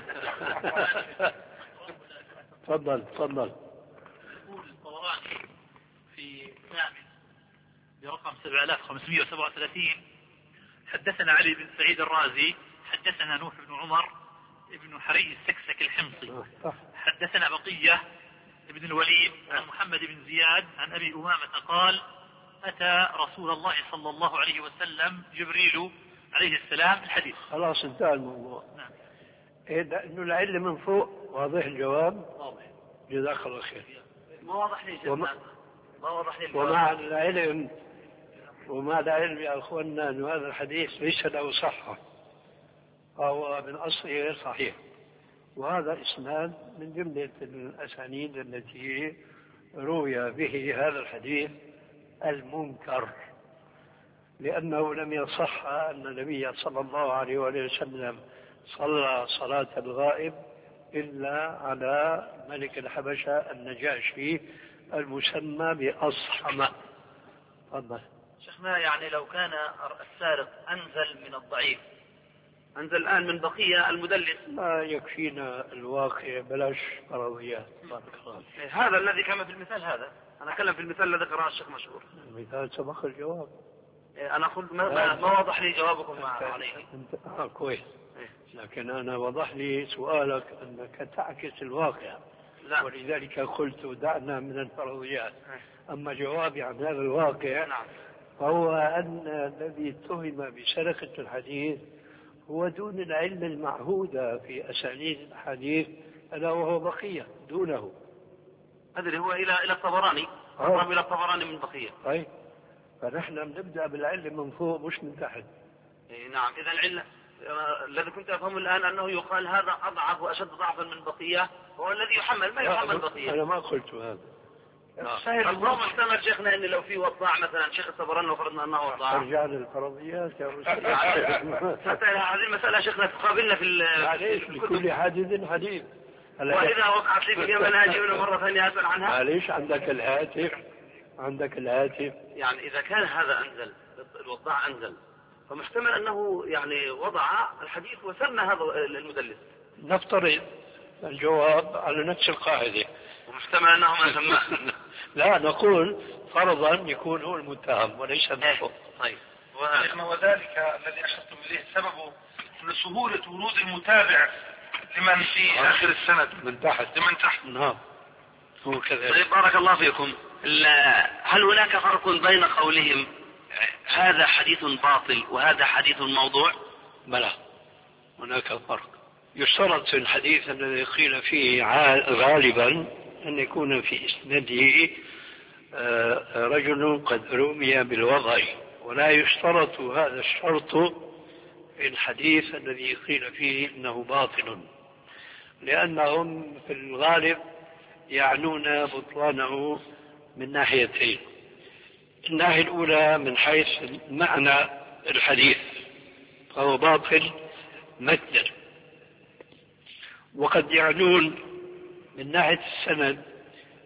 تفضل. يقول الطبراني في الثامن برقم 7537 حدثنا علي بن سعيد الرازي حدثنا نوح بن عمر ابن حري السكسك الحمصي حدثنا بقية ابن الوليد عن محمد بن زياد عن أبي أمامة قال أتى رسول الله صلى الله عليه وسلم جبريل عليه السلام الحديث. خلاص انتهى الموضوع. نعم. إنه العلم من فوق واضح الجواب؟ واضح. جزاك الله خير. ما واضح لي ما واضح لي. ومع العلم يا أخواننا أن هذا الحديث ليس له صحة، فهو من أصله غير صحيح، وهذا إسناد من جملة الأسانيد التي روي به هذا الحديث المنكر، لأنه لم يصح أن النبي صلى الله عليه وسلم صلى صلاة الغائب إلا على ملك الحبشة النجاشي المسمى بأصحمة. تفضل. شيخنا يعني لو كان السارق أنزل من الضعيف، أنزل الآن من بقية المدلس، ما يكفينا الواقع، بلاش فرضيات. هذا الذي كان في المثال، هذا أنا أتكلم في المثال الذي قرأه الشيخ مشهور. المثال سبق الجواب. أنا أقول ما وضح لي جوابكم عليه. كويس. لكن أنا وضح لي سؤالك أنك تعكس الواقع. لا. ولذلك قلت دعنا من الفرضيات. أما جوابي عن هذا الواقع فهو أن الذي اتهم بسرقة الحديث هو دون العلم المعهودة في أسانيد الحديث، ألا وهو بقية دونه. أدري هو إلى الطبراني، أقرب إلى الطبراني من بقية. طيب، فنحن نبدأ بالعلم من فوق مش من تحت. نعم. إذا العلم الذي كنت أفهمه الآن أنه يقال هذا أضعف وأشد ضعفا من بقية، هو الذي يحمل ما يحمل بقية. أنا ما قلت هذا. الضوء محتمل شيخنا أن لو في وضاع مثلا شيخ الطبراني وفرضنا أنه وضاع. أرجع للفرضيات يا رسول. حتى هذه المسألة شيخنا تقابلنا في معليش لكل حادث حديث. وإذا وقعت لي في اليمن أجي مرة ثانية أسأل عنها. معليش عندك الهاتف. يعني إذا كان هذا أنزل، الوضاع أنزل، فمحتمل أنه يعني وضع الحديث وسمى هذا المدلس. نفترض الجواب على نفس القاعدة، ومحتمل أنه ما سماه. لا، نقول فرضا يكون هو المتهم وليس نفسه. طيب. وذلك الذي أشرتم إليه سببه لسهولة ورود المتابع لمن في آخر السند من تحت. نعم. هو كذلك. طيب بارك الله فيكم. هل هناك فرق بين قولهم هذا حديث باطل وهذا حديث موضوع؟ بلى، هناك فرق. يشترط في الحديث الذي قيل فيه غالبا أن يكون في إسناده رجل قد رمي بالوضع، ولا يشترط هذا الشرط في الحديث الذي قيل فيه إنه باطل، لأنهم في الغالب يعنون بطلانه من ناحيتين. الناحية الأولى من حيث معنى الحديث فهو باطل متنا، وقد يعنون من ناحية السند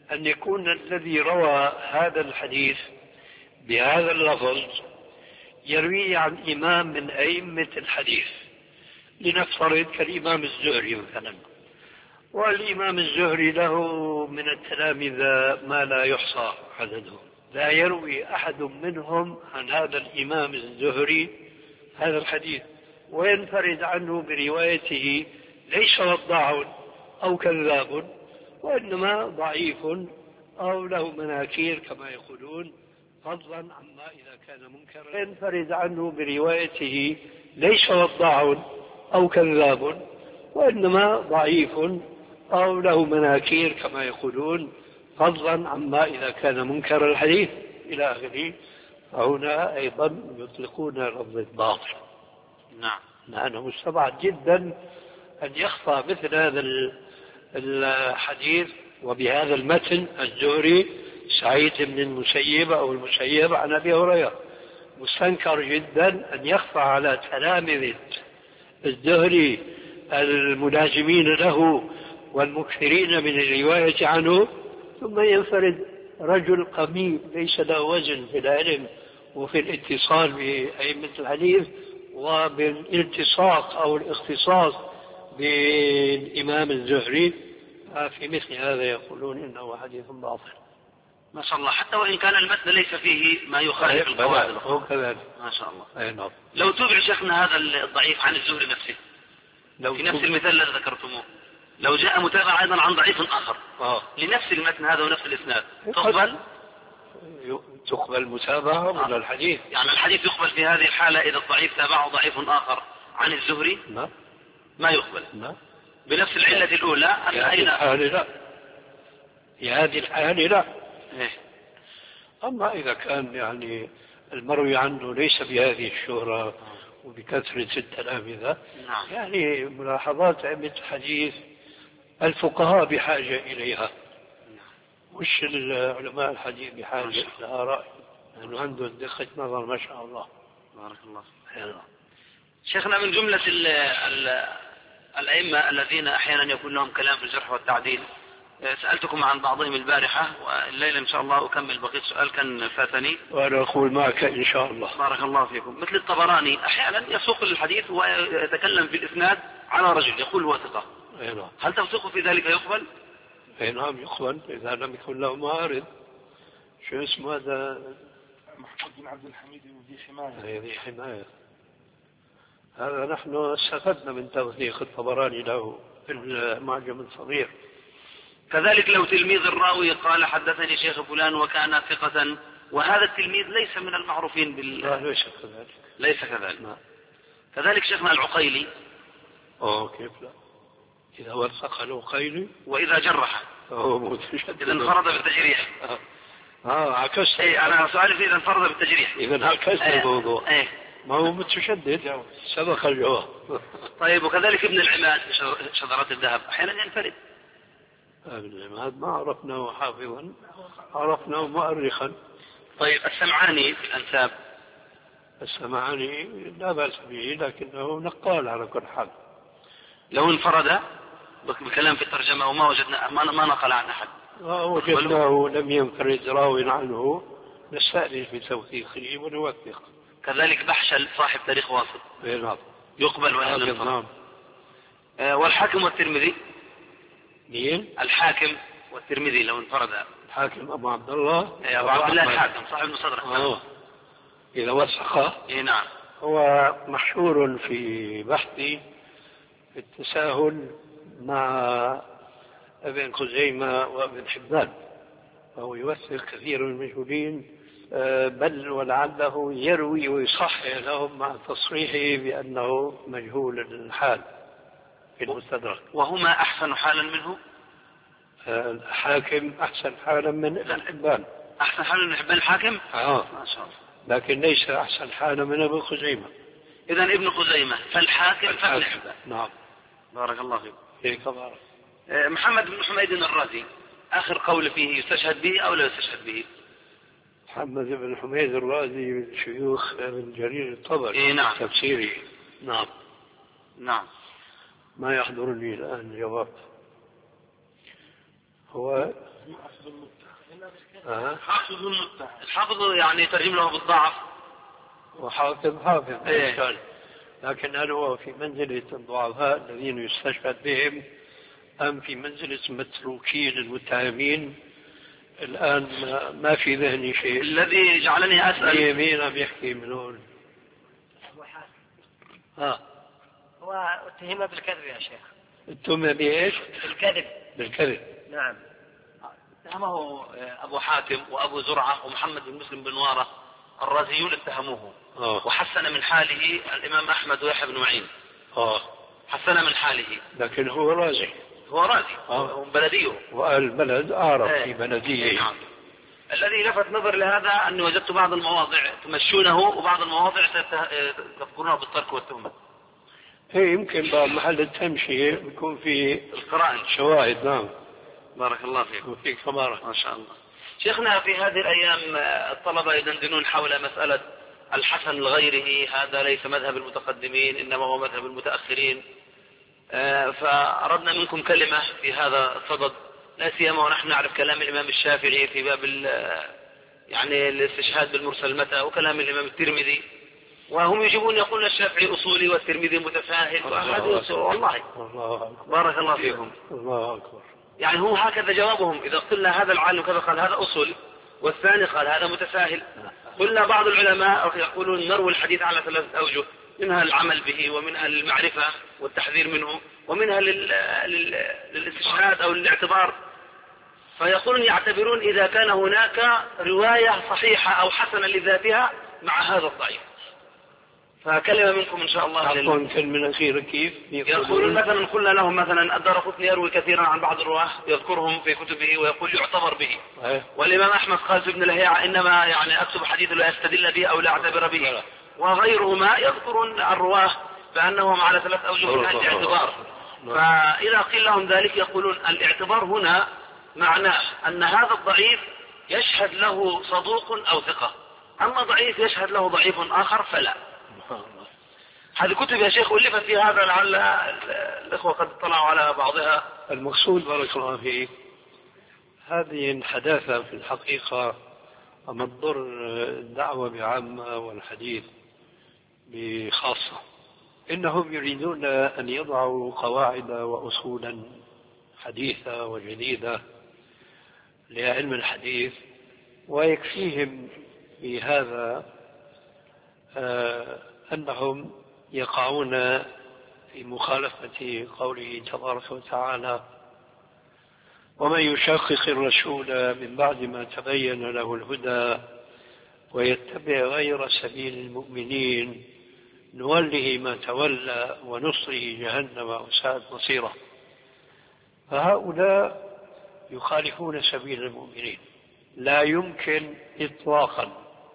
أن يكون الذي روى هذا الحديث بهذا اللفظ يروي عن إمام من أئمة الحديث، لنفترض كالإمام الزهري مثلا، والإمام الزهري له من التلامذة ما لا يحصى عددهم، لا يروي أحد منهم عن هذا الإمام الزهري هذا الحديث، وينفرد عنه بروايته ليس وضاع أو كذاب، وإنما ضعيف أو له مناكير كما يقولون، فضلا عما إذا كان منكرا. ينفرد عنه بروايته ليس وضاع أو كذاب، وإنما ضعيف أو له مناكير كما يقولون، فضلا عما إذا كان منكر الحديث إلى آخره. فهنا أيضا يطلقون لفظ باطل. نعم. لأنه مستبعد جدا أن يخفى مثل هذا الحديث وبهذا المتن الزهري سعيد بن المسيب أو المسيب عن أبي هريرة. مستنكر جدا أن يخفى على تلامذة الزهري الملازمين له والمكثرين من الرواية عنه، ثم ينفرد رجل قميء ليس له وزن في العلم وفي الاتصال بأئمة الحديث وبالالتصاق أو الاختصاص بالإمام الزهري، في مثل هذا يقولون إنه حديث باطل. ما شاء الله، حتى وإن كان المتن ليس فيه ما يخالف القواعد. هو كذلك. ما شاء الله. أي نعم. لو تبع شيخنا هذا الضعيف عن الزهري نفسه في نفس المثال الذي ذكرتموه، لو جاء متابع أيضا عن ضعيف آخر لنفس المتن هذا ونفس الإسناد، تقبل متابعة ولا الحديث؟ يعني الحديث يقبل في هذه الحالة إذا الضعيف تابعه ضعيف آخر عن الزهري؟ لا، ما يقبل. لا. بنفس العلة الأولى. في هذه الحالة لا، في هذه الحالة لا. أما إذا كان يعني المروي عنه ليس بهذه الشهرة وبكثرة التلامذة، يعني ملاحظات أئمة الحديث الفقهاء بحاجة إليها، مش العلماء الحديث بحاجة لها رأي، لأنه عنده دقة نظر ما شاء الله. بارك الله. شيخنا، من جملة الأئمة الذين أحيانا يكون لهم كلام في الجرح والتعديل، سألتكم عن بعضهم البارحة، والليلة إن شاء الله أكمل بقية سؤال كان فاتني وأنا أقول معك إن شاء الله. بارك الله فيكم. مثل الطبراني أحيانا يسوق الحديث ويتكلم في الإسناد على رجل يقول هو ثقة، هل توثيقه في ذلك يقبل؟ أي نعم يقبل إذا لم يكن له معارض. شو اسمه هذا؟ محمود بن عبد الحميد ذي حماية. ذي حماية. هذا نحن استفدنا من توثيق الطبراني له في المعجم الصغير. كذلك لو تلميذ الراوي قال حدثني شيخ فلان وكان ثقة، وهذا التلميذ ليس من المعروفين لا ليس كذلك. ليس كذلك. لا. كذلك شيخنا العقيلي. كيف لا؟ إذا وثق العقيلي وإذا جرح إذا انفرد بالتجريح. عكست. أنا سؤالي إذا انفرد بالتجريح. إذا عكست الموضوع. ما هو متشدد، سبق الجواب. طيب، وكذلك ابن العماد في شذرات الذهب أحيانا ينفرد. ابن العماد ما عرفناه حافظا، عرفناه مؤرخا. طيب، السمعاني في الأنساب. السمعاني لا بأس به، لكنه نقال على كل حال. لو انفرد بكلام في الترجمة وما وجدنا ما نقل عن أحد، وجدناه لم ينفرد راو عنه، نستأنف بتوثيقه ونوثق. كذلك بحشل صاحب تاريخ واسط. نعم. يقبل ولا لا؟ نعم. والحاكم والترمذي. مين؟ الحاكم والترمذي لو انفرد. الحاكم أبو عبد الله. أبو عبد الله الحاكم صاحب المستدرك. إذا وثقه. نعم. هو محشور في بحثي في التساهل مع ابن خزيمة وابن حبان، فهو يوثق كثير من المجهولين، بل ولعله يروي ويصحح لهم مع تصريحه بأنه مجهول الحال في المستدرك. وهما أحسن حالا منه. الحاكم أحسن حالا من ابن حبان. أحسن حالا من حبان الحاكم. ما شاء الله. لكن ليس أحسن حالا من ابن خزيمة. إذن ابن خزيمة فالحاكم فابن حبان. نعم. بارك الله فيكم. فيك بارك. محمد بن حميد الرازي آخر قول فيه يستشهد به أو لا يستشهد به؟ محمد بن حميد الرازي من شيوخ ابن جرير الطبري. نعم. تفسيري. نعم. نعم. ما يحضرني الآن جواب. هو حافظ المتهم. الحافظ يعني يترجم له بالضعف، وحافظ إيه؟ لكن هل هو في منزلة الضعفاء الذين يستشهد بهم أم في منزلة متروكين المتهمين؟ الآن ما في ذهني شيء. الذي جعلني أسأل مين عم يحكي من هون؟ أبو حاتم. هو اتهم بالكذب يا شيخ. اتهم بإيش؟ بالكذب. نعم. اتهمه أبو حاتم وأبو زرعة ومحمد بن مسلم بن وارة الرازيون اتهموه. وحسن من حاله الإمام أحمد ويحيى بن معين. حسن من حاله. لكن هو رازي. هو بلديه. والبلد أعرف في بلديه. نعم. الذي لفت نظر لهذا أني وجدت بعض المواضع تمشونه وبعض المواضع تذكرونها بالترك والتهمة. هي يمكن بعض محل التمشية يكون في القرائن شواهد. نعم. بارك الله فيك. وفيك كمارة. ما شاء الله. شيخنا في هذه الأيام الطلبة يدندنون حول مسألة الحسن لغيره، هذا ليس مذهب المتقدمين إنما هو مذهب المتأخرين. فأردنا منكم كلمة في هذا الصدد، لا سيما ونحن نعرف كلام الإمام الشافعي في باب يعني الاستشهاد بالمرسل متى، وكلام الإمام الترمذي، وهم يجيبون يقولون الشافعي أصولي والترمذي متساهل. والله بارك الله فيكم. الله أكبر. يعني هو هكذا جوابهم، إذا قلنا هذا العالم كذا قال هذا أصولي، والثاني قال هذا متساهل. قلنا بعض العلماء يقولون نروي الحديث على 3 أوجه، منها العمل به، ومنها المعرفة والتحذير منه، ومنها للاستشهاد أو الاعتبار. فيقولون يعتبرون إذا كان هناك رواية صحيحة أو حسنة لذاتها مع هذا الضعيف. فكلمة منكم إن شاء الله. أقول كلمة أخيرة كيف؟ يقولون مثلا قلنا لهم مثلا الدارقطني يروي كثيرا عن بعض الرواة يذكرهم في كتبه ويقول يعتبر به. والإمام أحمد قال في ابن الهيعة إنما يعني أكتب حديث لا يستدل به أو لا أعتبر به. وغيرهما يذكرون الرواه بأنهم على 3 أوجه من الاعتبار. فإذا قيل لهم ذلك يقولون الاعتبار هنا معناه أن هذا الضعيف يشهد له صدوق أو ثقة، أما ضعيف يشهد له ضعيف آخر فلا. هذه كتب يا شيخ ألفت في هذا، لعل الإخوة قد اطلعوا على بعضها. المقصود بارك الله فيك هذه الحداثة في الحقيقة أما تضر الدعوة بعامة والحديث بخاصة. إنهم يريدون أن يضعوا قواعد وأصولا حديثة وجديدة لعلم الحديث، ويكفيهم بهذا أنهم يقعون في مخالفة قوله تبارك وتعالى: ومن يشاقق الرسول من بعد ما تبين له الهدى ويتبع غير سبيل المؤمنين نوله ما تولى ونصره جهنم وساءت مصيره. فهؤلاء يخالفون سبيل المؤمنين. لا يمكن إطلاقا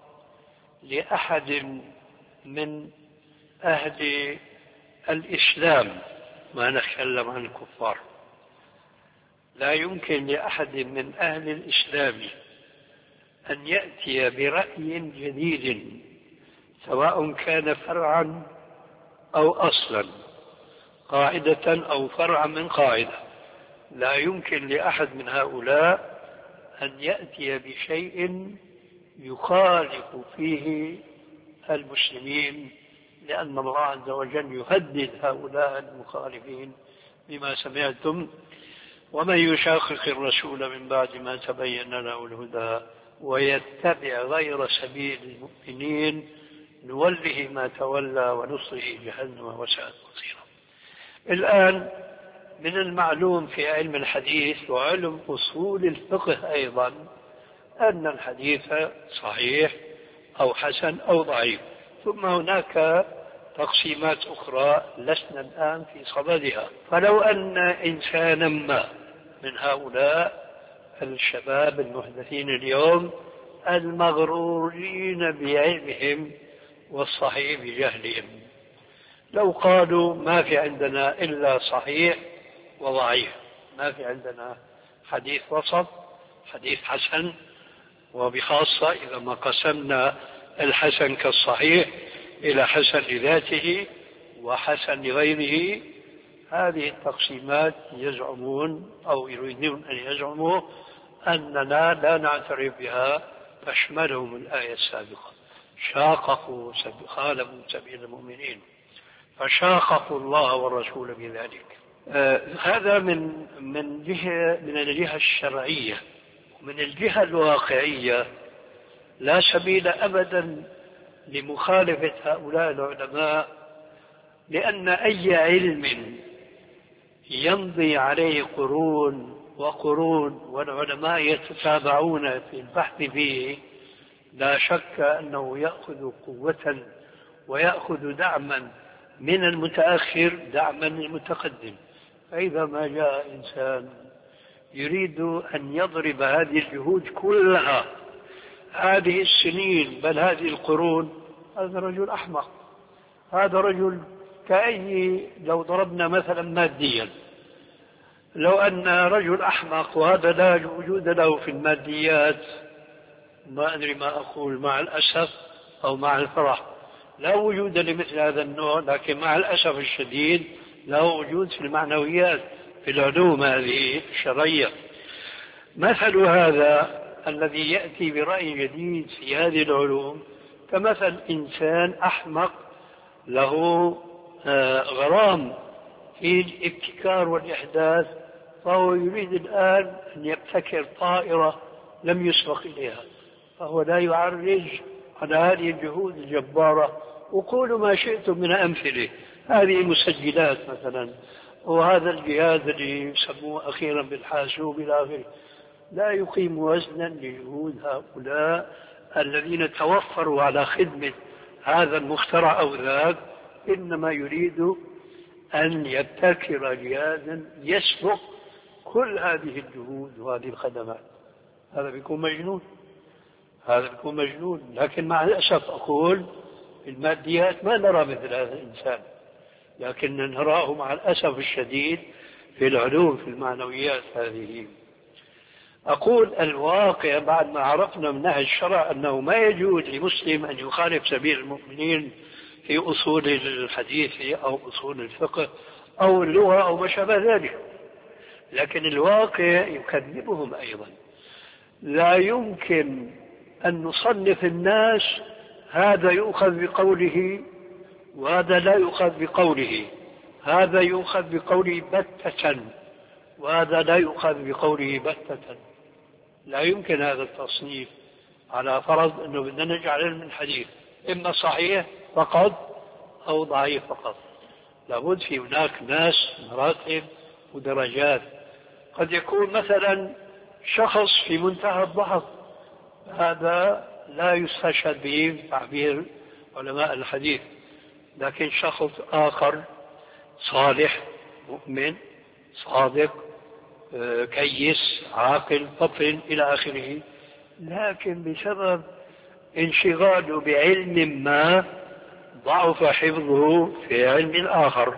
لأحد من أهل الإسلام، ما نتكلم عن الكفار، لا يمكن لأحد من أهل الإسلام أن يأتي برأي جديد سواء كان فرعا أو أصلا، قاعدة أو فرعا من قاعدة. لا يمكن لأحد من هؤلاء أن يأتي بشيء يخالف فيه المسلمين، لأن الله عز وجل يهدد هؤلاء المخالفين بما سمعتم: ومن يشاقق الرسول من بعد ما تبين له الهدى ويتبع غير سبيل المؤمنين نوله ما تولى ونصره جهنم وساءت مصيره. الآن من المعلوم في علم الحديث وعلم أصول الفقه أيضا أن الحديث صحيح أو حسن أو ضعيف، ثم هناك تقسيمات أخرى لسنا الآن في صددها. فلو أن إنسانا ما من هؤلاء الشباب المحدثين اليوم المغرورين بعلمهم والصحيح بجهلهم لو قالوا ما في عندنا إلا صحيح وضعيف، ما في عندنا حديث وسط، حديث حسن، وبخاصة إذا ما قسمنا الحسن كالصحيح إلى حسن لذاته وحسن لغيره، هذه التقسيمات يزعمون أو يريدون أن يزعموا أننا لا نعترف بها، تشملهم الآية السابقة. خالفوا سبيل المؤمنين فشاققوا الله والرسول بذلك. هذا من الجهة الشرعية. من الجهة الواقعية لا سبيل أبدا لمخالفة هؤلاء العلماء، لأن أي علم يمضي عليه قرون وقرون والعلماء يتتابعون في البحث فيه لا شك أنه يأخذ قوة ويأخذ دعما من المتأخر دعما من المتقدم. فإذا ما جاء إنسان يريد أن يضرب هذه الجهود كلها هذه السنين بل هذه القرون، هذا رجل أحمق. هذا رجل لو ضربنا مثلا ماديا، لو أن رجل أحمق وهذا لا وجود له في الماديات، ما أدري ما أقول، مع الأسف أو مع الفرح، لا وجود لمثل هذا النوع، لكن مع الأسف الشديد له وجود في المعنويات في العلوم هذه الشرعية. مثل هذا الذي يأتي برأي جديد في هذه العلوم كمثل إنسان أحمق له غرام في الابتكار والإحداث، فهو يريد الآن أن يبتكر طائرة لم يسبق إليها، فهو لا يعرج على هذه الجهود الجبارة. وقولوا ما شئتم من أمثله، هذه مسجلات مثلا، وهذا الجهاز اللي يسموه أخيرا بالحاسوب إلى آخره، لا يقيم وزنا لجهود هؤلاء الذين توفروا على خدمة هذا المخترع أو ذاك، إنما يريد أن يبتكر جهازا يسبق كل هذه الجهود وهذه الخدمات. هذا بيكون مجنون، هذا بيكون مجنون. لكن مع الأسف أقول الماديات ما نرى مثل هذا الإنسان، لكن نراه مع الأسف الشديد في العلوم في المعنويات هذه. أقول الواقع بعد ما عرفنا من نهج الشرع أنه ما يجوز لمسلم أن يخالف سبيل المؤمنين في أصول الحديث أو أصول الفقه أو اللغة أو ما شابه ذلك، لكن الواقع يكذبهم أيضا. لا يمكن أن نصنف الناس هذا يؤخذ بقوله وهذا لا يؤخذ بقوله، هذا يؤخذ بقوله بتة وهذا لا يؤخذ بقوله بتة. لا يمكن هذا التصنيف على فرض أنه بدنا نجعل علم الحديث إما صحيح فقط أو ضعيف فقط. لابد في هناك ناس مراتب ودرجات. قد يكون مثلا شخص في منتهى الضعف، هذا لا يستشهد به تعبير علماء الحديث، لكن شخص آخر صالح مؤمن صادق كيس عاقل فطن إلى آخره، لكن بسبب انشغاله بعلم ما ضعف حفظه في علم آخر،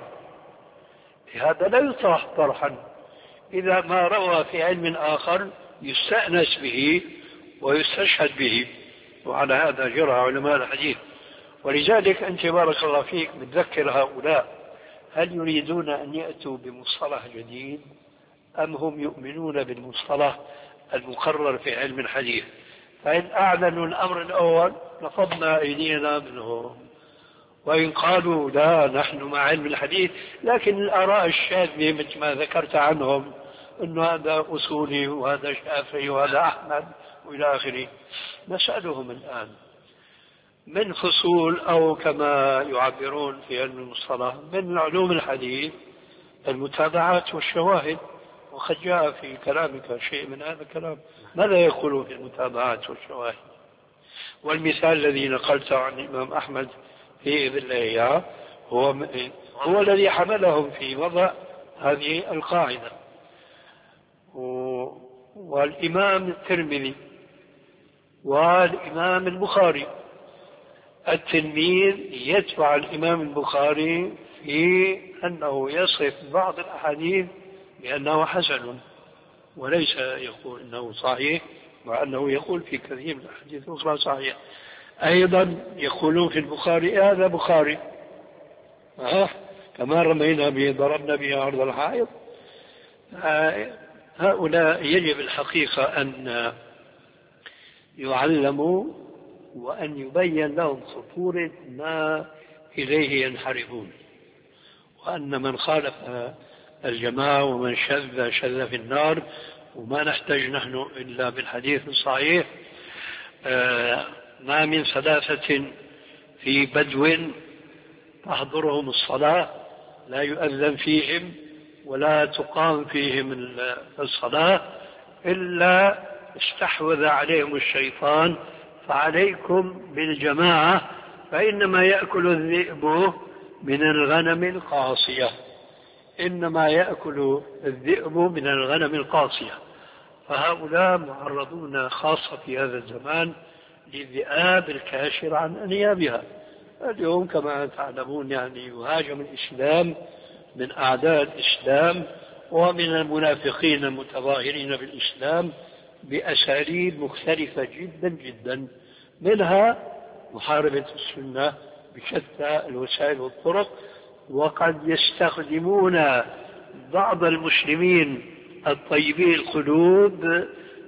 هذا لا يطرح طرحا. إذا ما روى في علم آخر يستأنس به ويستشهد به، وعلى هذا جرى علماء الحديث. ولذلك أنت بارك الله فيك بتذكر هؤلاء، هل يريدون أن يأتوا بمصطلح جديد أم هم يؤمنون بالمصطلح المقرر في علم الحديث؟ فإن أعلنوا الأمر الأول نفضنا أيدينا منهم، وإن قالوا لا نحن مع علم الحديث لكن الآراء الشاذة مثل ما ذكرت عنهم أنه هذا أصولي وهذا شافعي وهذا أحمد وإلى آخره، نسألهم الآن من فصول أو كما يعبرون في علم المصطلح من علوم الحديث المتابعات والشواهد. وقد جاء في كلامك شيء من هذا الكلام، ماذا يقولون في المتابعات والشواهد؟ والمثال الذي نقلته عن الإمام أحمد في ذي الأيام هو الذي حملهم في وضع هذه القاعدة. والإمام الترمذي والإمام البخاري، التلميذ يتبع الإمام البخاري في أنه يصف بعض الأحاديث بأنه حسن، وليس يقول أنه صحيح، وأنه يقول في كثير من الأحاديث الأخرى صحيح. أيضا يقولون في البخاري هذا بخاري، كما رمينا به ضربنا به عرض الحائط. هؤلاء يجب الحقيقة أن يعلموا وأن يبين لهم خطورة ما إليه ينحرفون، وأن من خالف الجماعة ومن شذ شذ في النار، وما نحتاج نحن إلا بالحديث الصحيح: ما من ثلاثة في بدو تحضرهم الصلاة لا يؤذن فيهم ولا تقام فيهم الصلاة إلا استحوذ عليهم الشيطان، فعليكم بالجماعة فإنما يأكل الذئب من الغنم القاصية. إنما يأكل الذئب من الغنم القاصية. فهؤلاء معرضون خاصة في هذا الزمان للذئاب الكاشر عن أنيابها. اليوم كما تعلمون يعني يهاجم الإسلام من أعداء الإسلام ومن المنافقين المتظاهرين بالإسلام بأساليب مختلفة جدا جدا، منها محاربة السنة بشتى الوسائل والطرق، وقد يستخدمون بعض المسلمين الطيبين القلوب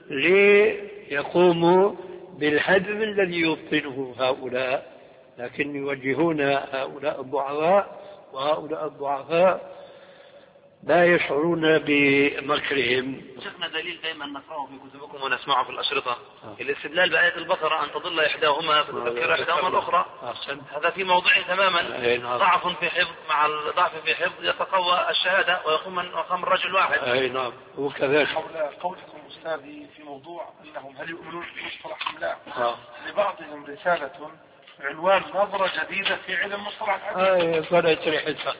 ليقوموا بالهدم الذي يبطنه هؤلاء، لكن يوجهون هؤلاء الضعفاء، وهؤلاء الضعفاء لا يشعرون بمكرهم. شيخنا دليل دائما نقرأه في كتبكم ونسمعه في الأشرطة الاستدلال بآية البقرة أن تضل إحداهما فتذكر إحداهما الأخرى. هذا في موضعه تماما. ضعف في حفظ مع الضعف في حفظ يتقوى الشهادة ويقوم الرجل واحد. أي نعم وكذلك. قولكم أستاذي في موضوع أنهم هل يؤمنون بمصطلح أم لا، لبعضهم رسالة عنوان نظرة جديدة في علم مصطلح الحديث. فلا تريحتها.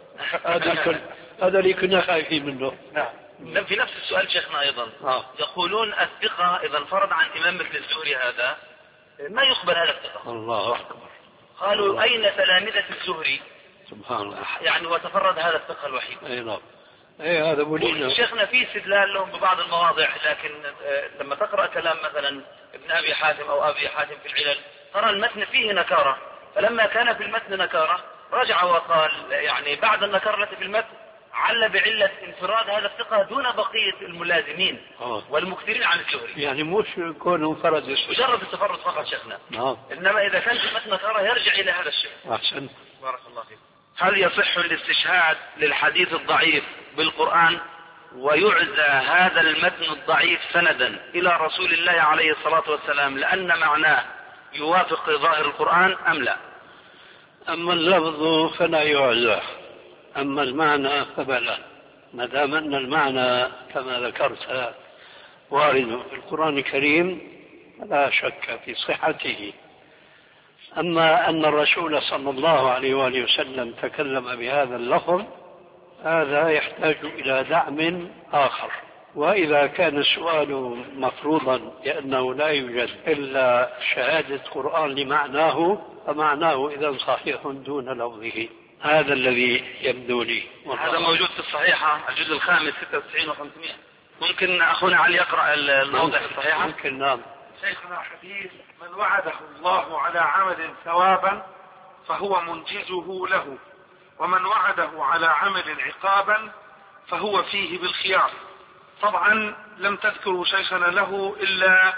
هذا اللي كنا خايفين منه. نعم. في نفس السؤال شيخنا أيضا يقولون الثقة إذا انفرد عن إمام مثل الزهري هذا ما يقبل هذا الثقة. الله أكبر. قالوا أين تلامذة الزهري؟ سبحان الله. يعني وتفرد هذا الثقة الوحيد. أي نعم. أي هذا بولينا. شيخنا في استدلال لهم ببعض المواضع، لكن لما تقرأ كلام مثلا ابن أبي حاتم أو أبي حاتم في العلل ترى المتن فيه نكارة، فلما كان في المتن نكارة رجع وقال يعني بعد النكارة التي في المتن عل بعلة انفراد هذا الثقة دون بقية الملازمين والمكثرين عن الزهري. يعني مش كونه انفرد مجرد التفرد فقط شيخنا. إنما إذا كان في المتن نكارة يرجع إلى هذا الشيء. أحسن. بارك الله فيك. هل يصح الاستشهاد للحديث الضعيف بالقرآن ويعزى هذا المتن الضعيف سندا إلى رسول الله عليه الصلاة والسلام لأن معناه يوافق ظاهر القرآن أم لا؟ أما اللفظ فلا يعزى، أما المعنى فبلا، ما دام أن المعنى كما ذكرت وارد في القرآن الكريم لا شك في صحته. أما أن الرسول صلى الله عليه وآله وسلم تكلم بهذا اللفظ هذا يحتاج إلى دعم آخر. وإذا كان السؤال مفروضا لأنه لا يوجد إلا شهادة قرآن لمعناه فمعناه إذا صحيح دون لفظه. هذا الذي يبدو لي. هذا موجود في الصحيحة الجزء الخامس 96 و500. ممكن أخونا علي يقرأ الموضع في الصحيحة؟ ممكن. نعم. شيخنا حديث من وعده الله على عمل ثوابا فهو منجزه له، ومن وعده على عمل عقابا فهو فيه بالخيار. طبعا لم تذكروا شيخنا له إلا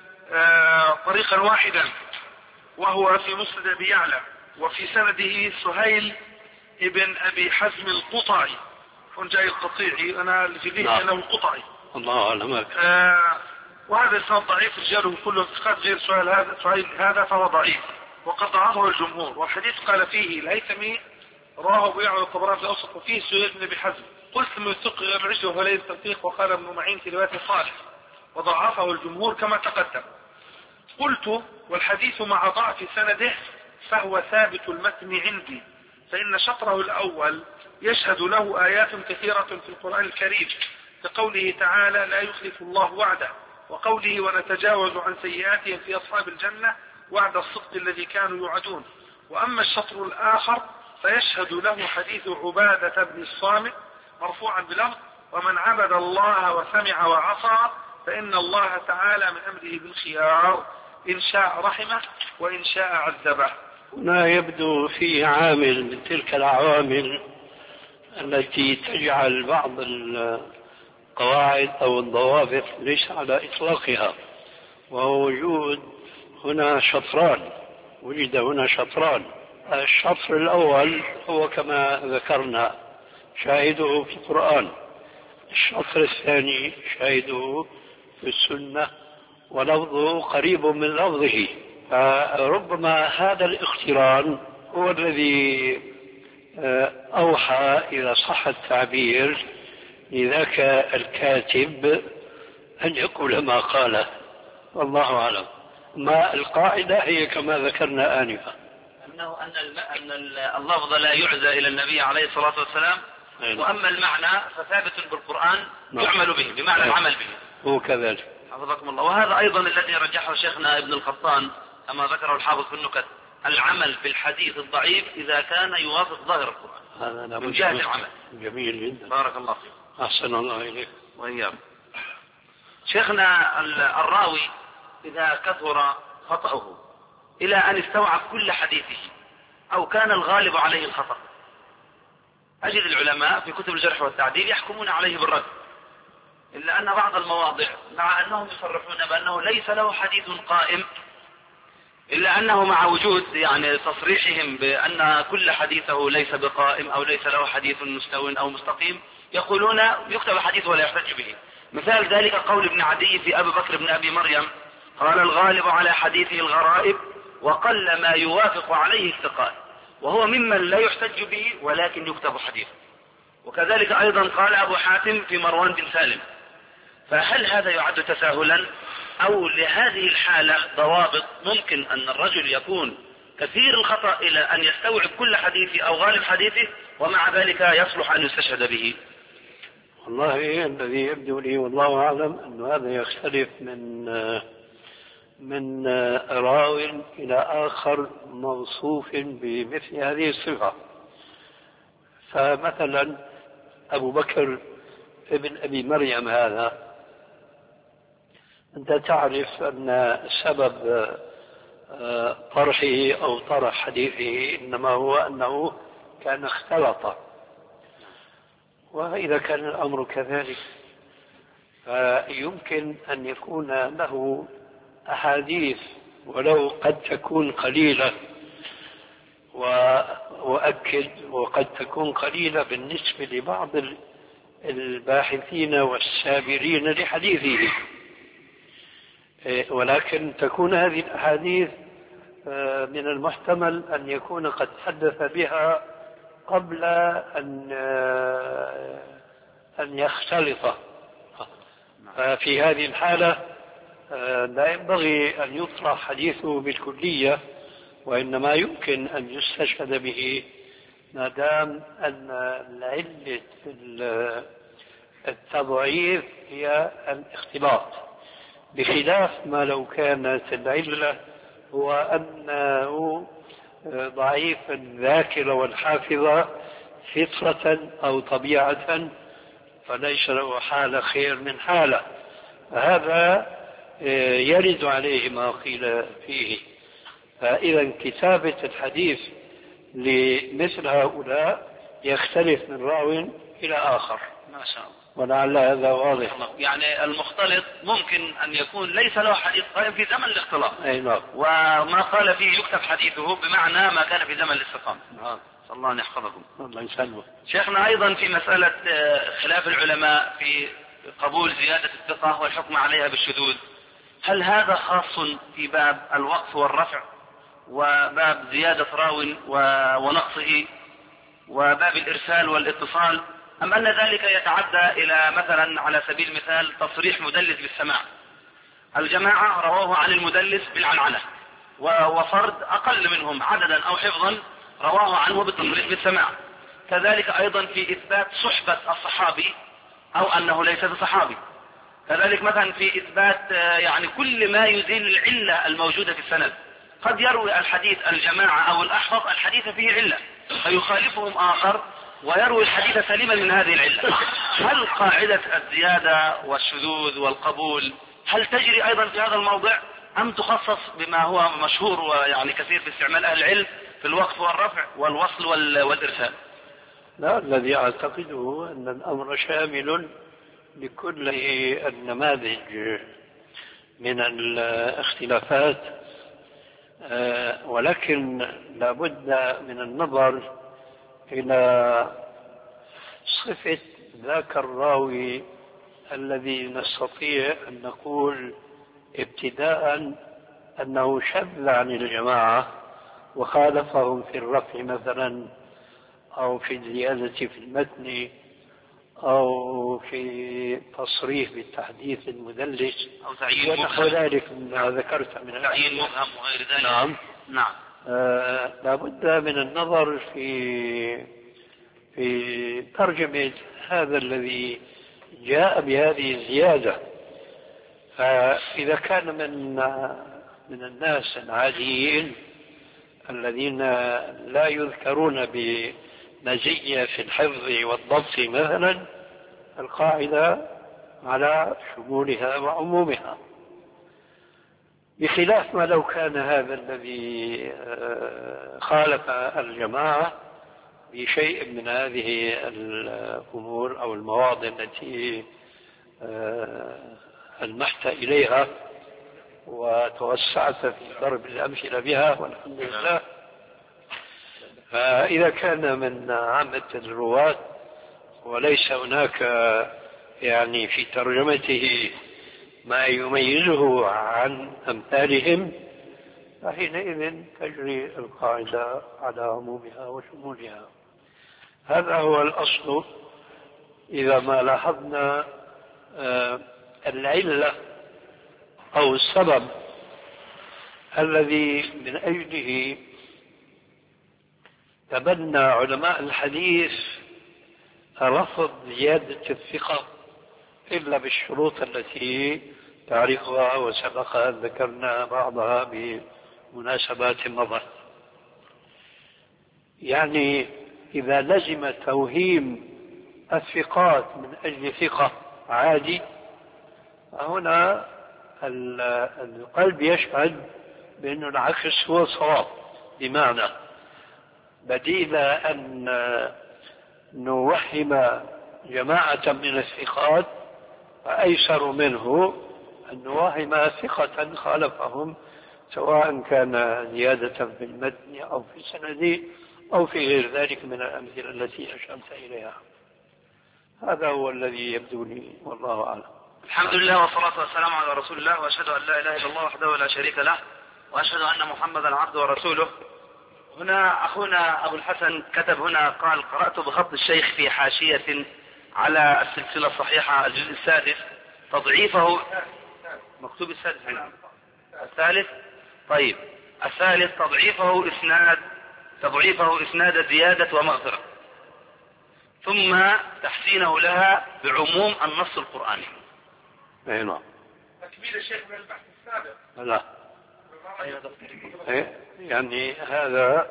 طريقا واحدا وهو في مسند أبي يعلى، وفي سنده سهيل ابن أبي حزم القطعي، هون جاي القطيعي، أنا في ذهني أنه القطعي. الله أعلم. وهذا الإسناد ضعيف، رجاله كلهم ثقات غير سهيل هذا فهو ضعيف وقد ضعفه الجمهور. والحديث قال فيه الهيثمي رواه أبو يعلى الطبراني في الأوسط وفيه سهيل بن أبي حزم. قلت من الثق غير العجل وهو ليس التوثيق، وقال ابن معين في رواية صالح وضعفه الجمهور كما تقدم. قلت والحديث مع ضعف سنده فهو ثابت المتن عندي، فإن شطره الأول يشهد له آيات كثيرة في القرآن الكريم كقوله تعالى لا يخلف الله وعده، وقوله ونتجاوز عن سيئاتهم في أصحاب الجنة وعد الصدق الذي كانوا يوعدون. وأما الشطر الآخر فيشهد له حديث عبادة بن الصامت مرفوعا بلفظ ومن عبد الله وسمع وعصى فإن الله تعالى من أمره بالخيار إن شاء رحمه وإن شاء عذبه. هنا يبدو فيه عامل من تلك العوامل التي تجعل بعض القواعد أو الضوابط ليس على إطلاقها، وهو وجود هنا شطران، وجد هنا شطران. الشطر الأول هو كما ذكرنا شاهده في القرآن، الشطر الثاني شاهده في السنة ولفظه قريب من لفظه. فربما هذا الاقتران هو الذي أوحى إذا صح التعبير لذاك الكاتب أن يقول ما قاله، والله أعلم. ما القاعدة هي كما ذكرنا آنفا، أن اللفظ لا يعزى إلى النبي عليه الصلاة والسلام، وأما المعنى فثابت بالقرآن يعمل به بمعنى العمل به. هو كذلك حفظكم الله. وهذا أيضا الذي رجحه شيخنا ابن القطان كما ذكره الحافظ في النكت، العمل بالحديث الضعيف إذا كان يوافق ظاهر القرآن هذا من جهة العمل. جميل جدا، بارك الله فيك. أحسن الله إليك وإياكم. شيخنا الراوي إذا كثر خطأه إلى أن استوعب كل حديثه أو كان الغالب عليه الخطأ، أجد العلماء في كتب الجرح والتعديل يحكمون عليه بالرد، إلا أن بعض المواضع مع أنهم يصرحون بأنه ليس له حديث قائم، إلا أنه مع وجود يعني تصريحهم بأن كل حديثه ليس بقائم أو ليس له حديث مستو أو مستقيم، يقولون يكتب حديث ولا يحتج به. مثال ذلك قول ابن عدي في أبي بكر بن أبي مريم، قال الغالب على حديثه الغرائب وقل ما يوافق عليه الثقات، وهو ممن لا يحتج به ولكن يكتب حديثه. وكذلك أيضا قال أبو حاتم في مروان بن سالم. فهل هذا يعد تساهلا أو لهذه الحالة ضوابط ممكن أن الرجل يكون كثير الخطأ إلى أن يستوعب كل حديثه أو غالب حديثه ومع ذلك يصلح أن يستشهد به؟ والله الذي يبدو لي والله أعلم أن هذا يختلف من راو إلى آخر موصوف بمثل هذه الصفة. فمثلا أبو بكر ابن أبي مريم هذا، أنت تعرف أن سبب طرحه أو طرح حديثه إنما هو أنه كان اختلط، وإذا كان الأمر كذلك فيمكن أن يكون له أحاديث ولو قد تكون قليلة، وأؤكد وقد تكون قليلة بالنسبة لبعض الباحثين والسابرين لحديثه، ولكن تكون هذه الأحاديث من المحتمل أن يكون قد حدث بها قبل أن يختلط. في هذه الحالة لا ينبغي أن يطرح حديثه بالكلية، وإنما يمكن أن يستشهد به ما دام أن العلة التضعيف هي الاختلاط، بخلاف ما لو كانت العلة هو أنه ضعيف الذاكرة والحافظة فطرة أو طبيعة، فليس له حالة خير من حالة، فهذا يرد عليه ما قيل فيه. فإذا كتابة الحديث لمثل هؤلاء يختلف من راو إلى آخر. ما شاء الله. ولعل هذا واضح. يعني المختلط ممكن أن يكون ليس له حديث قائم في زمن الاختلاط، أي نعم، وما قال فيه يكتب حديثه بمعنى ما كان في زمن الاستقامة. نعم. صلى الله أن يحفظكم. الله يسلمك. شيخنا أيضا في مسألة خلاف العلماء في قبول زيادة الثقة والحكم عليها بالشذوذ، هل هذا خاص في باب الوقف والرفع وباب زيادة راو ونقصه وباب الإرسال والاتصال، أم أن ذلك يتعدى إلى مثلا على سبيل المثال تصريح مدلس بالسماع؟ الجماعة رواه عن المدلس بالعنعنة، وفرد أقل منهم عددا أو حفظا رواه عنه بالتصريح بالسماع. كذلك أيضا في إثبات صحبة الصحابي أو أنه ليس بصحابي. كذلك مثلا في إثبات يعني كل ما يزيل العلة الموجودة في السند. قد يروي الحديث الجماعة أو الأحفظ الحديث فيه علة فيخالفهم آخر ويروي الحديث سليما من هذه العلة. هل قاعدة الزيادة والشذوذ والقبول هل تجري أيضا في هذا الموضع أم تخصص بما هو مشهور ويعني كثير في استعمال أهل العلم في الوقف والرفع والوصل والإرسال؟ لا، الذي أعتقده أن الأمر شامل لكل النماذج من الاختلافات، ولكن لابد من النظر إلى صفة ذاك الراوي الذي نستطيع أن نقول ابتداء أنه شذ عن الجماعة وخالفهم في الرفع مثلا، أو في الزيادة في المتن، أو في تصريح بالتحديث المدلس، أو تعيين ونحو ذلك مما ذكرت من تعيين مبهم وغير ذلك. نعم. نعم. لابد من النظر في ترجمة هذا الذي جاء بهذه الزيادة. فإذا كان من الناس العاديين الذين لا يذكرون بمزية في الحفظ والضبط مثلا، القاعدة على شمولها وعمومها، بخلاف ما لو كان هذا الذي خالف الجماعة بشيء من هذه الأمور أو المواضع التي ألمحت إليها وتوسعت في ضرب الأمثلة بها والحمد لله. فإذا كان من عامة الرواة وليس هناك يعني في ترجمته ما يميزه عن أمثالهم، فحينئذ تجري القاعدة على عمومها وشمولها. هذا هو الأصل. إذا ما لاحظنا العلة أو السبب الذي من أجله تبنى علماء الحديث رفض زيادة الثقة إلا بالشروط التي تعرفها وسبق أن ذكرنا بعضها بمناسبات مضت. يعني إذا لزم توهيم الثقات من أجل ثقة عادي، هنا القلب يشهد بأن العكس هو الصواب، بمعنى بديل أن نوهم جماعة من الثقات فأيسر منه أن نوهم ثقة خالفهم، سواء كان زيادة في المتن أو في السند أو في غير ذلك من الأمثلة التي أشرت إليها. هذا هو الذي يبدو لي، والله أعلم. الحمد لله والصلاة والسلام على رسول الله، وأشهد أن لا إله إلا الله وحده لا شريك له، وأشهد أن محمدا عبده ورسوله. هنا أخونا أبو الحسن كتب هنا قال: قرأت بخط الشيخ في حاشية على السلسلة الصحيحة الجزء السادس تضعيفه. مكتوب السادس هنا. الثالث. طيب الثالث تضعيفه إسناد زيادة ومغفرة، ثم تحسينه لها بعموم النص القرآني. أي نعم. تكميل الشيخ من البحث السابق. لا. يعني هذا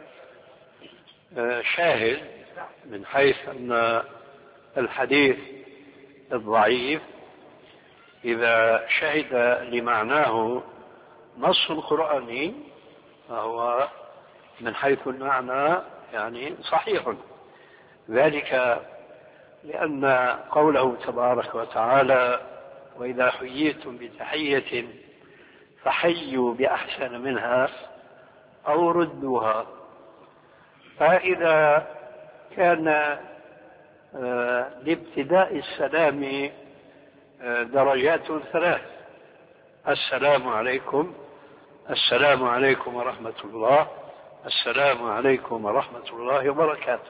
شاهد من حيث أن الحديث الضعيف إذا شهد لمعناه نص قرآني فهو من حيث المعنى يعني صحيح. ذلك لأن قوله تبارك وتعالى: وإذا حييتم بتحية فحيوا بأحسن منها أو ردوها. فإذا كان لابتداء السلام درجات ثلاث: السلام عليكم، السلام عليكم ورحمة الله، السلام عليكم ورحمة الله وبركاته.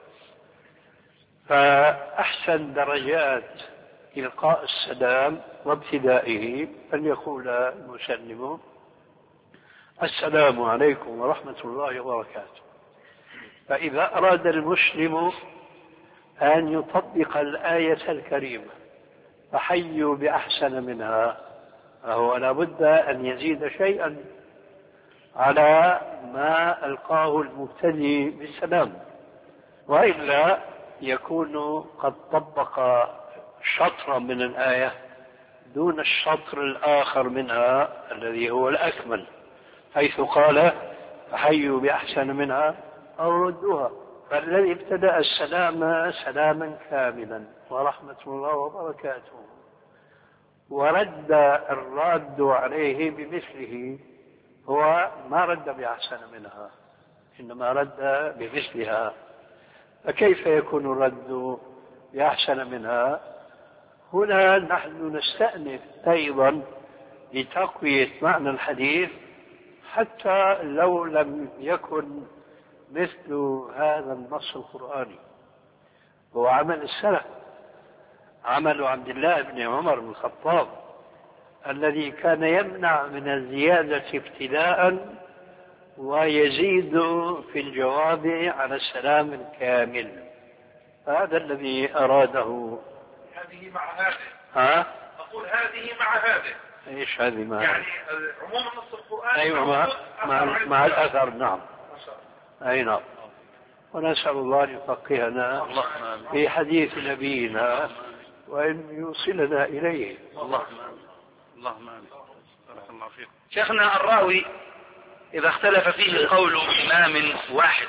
فأحسن درجات إلقاء السلام وابتدائه أن يقول المسلم: السلام عليكم ورحمة الله وبركاته. فإذا أراد المسلم أن يطبق الآية الكريمة فحيوا بأحسن منها، فهو لابد أن يزيد شيئا على ما ألقاه المبتدئ بالسلام، وإلا يكون قد طبق شطرا من الآية دون الشطر الآخر منها الذي هو الأكمل، حيث قال: فحيوا بأحسن منها أو ردوها. فالذي ابتدأ السلام سلاما كاملا ورحمة الله وبركاته، ورد الراد عليه بمثله، هو ما رد بأحسن منها إنما رد بمثلها، فكيف يكون الرد بأحسن منها؟ هنا نحن نستأنف أيضا لتقوية معنى الحديث، حتى لو لم يكن مثل هذا النص القرآني. هو عمل السلف، عمل عبد الله بن عمر بن الخطاب الذي كان يمنع من الزيادة ابتداء ويزيد في الجواب على السلام الكامل. هذا الذي أراده. هذه مع هذه. ها؟ أقول هذه مع هذه. إيش هذه مع؟ يعني عموم النص القرآني. أيوة مع الأثر. نعم. أي نعم. ونسأل الله أن يفقهنا في حديث نبينا وأن يوصلنا إليه. اللهم آمين. بارك الله فيكم. شيخنا، الراوي إذا اختلف فيه قول إمام واحد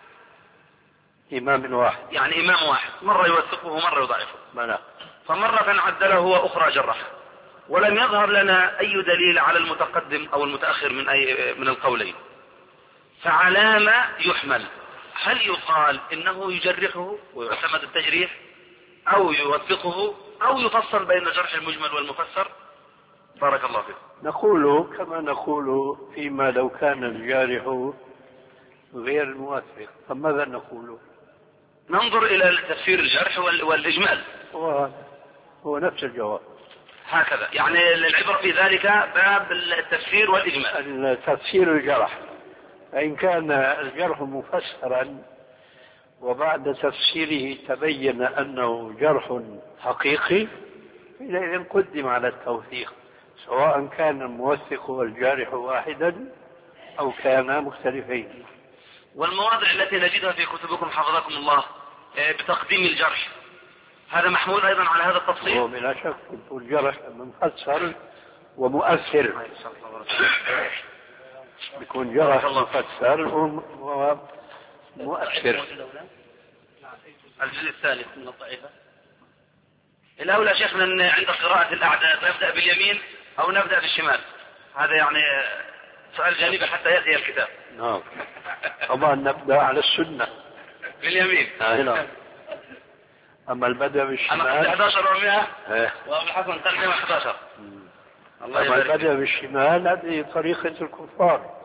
يعني إمام واحد مرة يوثقه ومرة يضعفه، فمرة عدله وأخرى جرحه، ولم يظهر لنا أي دليل على المتقدم أو المتأخر من القولين، فعلى ما يحمل؟ هل يقال إنه يجرحه ويعتمد التجريح، أو يوثقه، أو يفصل بين الجرح المجمل والمفسر؟ بارك الله فيكم. نقول كما نقول فيما لو كان الجارح غير الموثق، فماذا نقول؟ ننظر إلى تفسير الجرح والإجمال. هو نفس الجواب. هكذا يعني العبرة في ذلك باب التفسير والإجمال. التفسير الجرح، فإن كان الجرح مفسرا وبعد تفسيره تبين أنه جرح حقيقي، حينئذ قدم على التوثيق، سواء كان الموثق والجارح واحدا أو كانا مختلفين. والمواضع التي نجدها في كتبكم حفظكم الله بتقديم الجرح، هذا محمول أيضا على هذا التفصيل؟ هو بلا شك الجرح مفسر ومؤثر، بيكون جرح مفسر ومؤثر. الجزء الثالث من الضعيفة. الأولى شيخنا أن عند قراءة الأعداد نبدأ باليمين أو نبدأ بالشمال؟ هذا يعني سؤال جانبي حتى يأتي الكتاب. نعم طبعا نبدأ على السنة باليمين. نعم. أما البدء بالشمال أنا 11 و100 وأبو الحسن تقدم 11. أما البدء بالشمال هذه طريقة الكفار.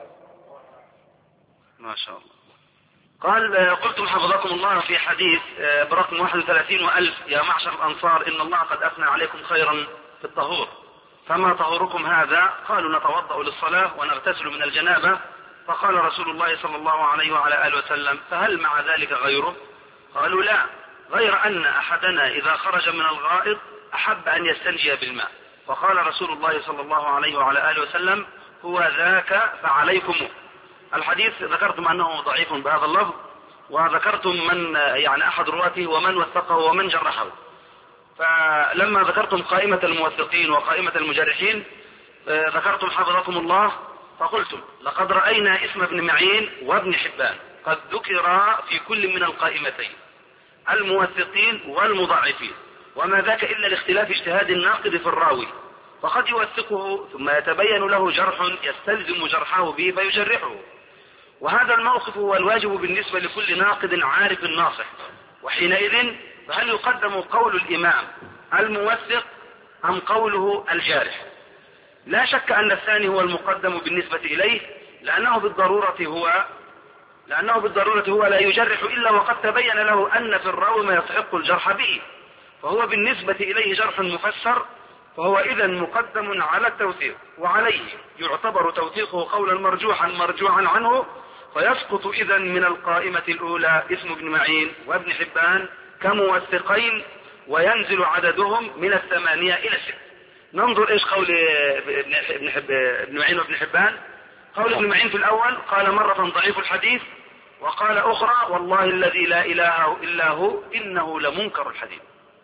ما شاء الله. قال قلتم حفظكم الله في حديث برقم 31 وألف: يا معشر الأنصار إن الله قد أثنى عليكم خيرا في الطهور، فما طهوركم هذا؟ قالوا نتوضأ للصلاة ونغتسل من الجنابة. فقال رسول الله صلى الله عليه وعلى آله وسلم: فهل مع ذلك غيره؟ قالوا لا، غير أن أحدنا إذا خرج من الغائط أحب أن يستنجي بالماء. فقال رسول الله صلى الله عليه وعلى آله وسلم: هو ذاك فعليكم. الحديث ذكرتم أنه ضعيف بهذا اللفظ، وذكرتم من يعني أحد رواته ومن وثقه ومن جرحه. فلما ذكرتم قائمة الموثقين وقائمة المجرحين ذكرتم حفظكم الله فقلتم: لقد رأينا اسم ابن معين وابن حبان قد ذكر في كل من القائمتين، الموثقين والمضاعفين، وما ذاك إلا لاختلاف اجتهاد الناقد في الراوي، فقد يوثقه ثم يتبين له جرح يستلزم جرحه به فيجرحه. وهذا الموقف هو الواجب بالنسبة لكل ناقد عارف ناصح. وحينئذ فهل يقدم قول الإمام الموثق أم قوله الجارح؟ لا شك أن الثاني هو المقدم بالنسبة إليه، لأنه بالضرورة هو لا يجرح إلا وقد تبين له أن في الراوي ما يستحق الجرح به، فهو بالنسبة إليه جرح مفسر، فهو إذا مقدم على التوثيق، وعليه يعتبر توثيقه قولا مرجوعا عنه، فيسقط إذا من القائمة الأولى اسم ابن معين وابن حبان كموثقين، وينزل عددهم من 8 إلى 6. ننظر إيش قول ابن معين وابن حبان. قول ابن معين في الأول قال مرة ضعيف الحديث، وقال أخرى والله الذي لا إله إلا هو إنه لمنكر الحديث.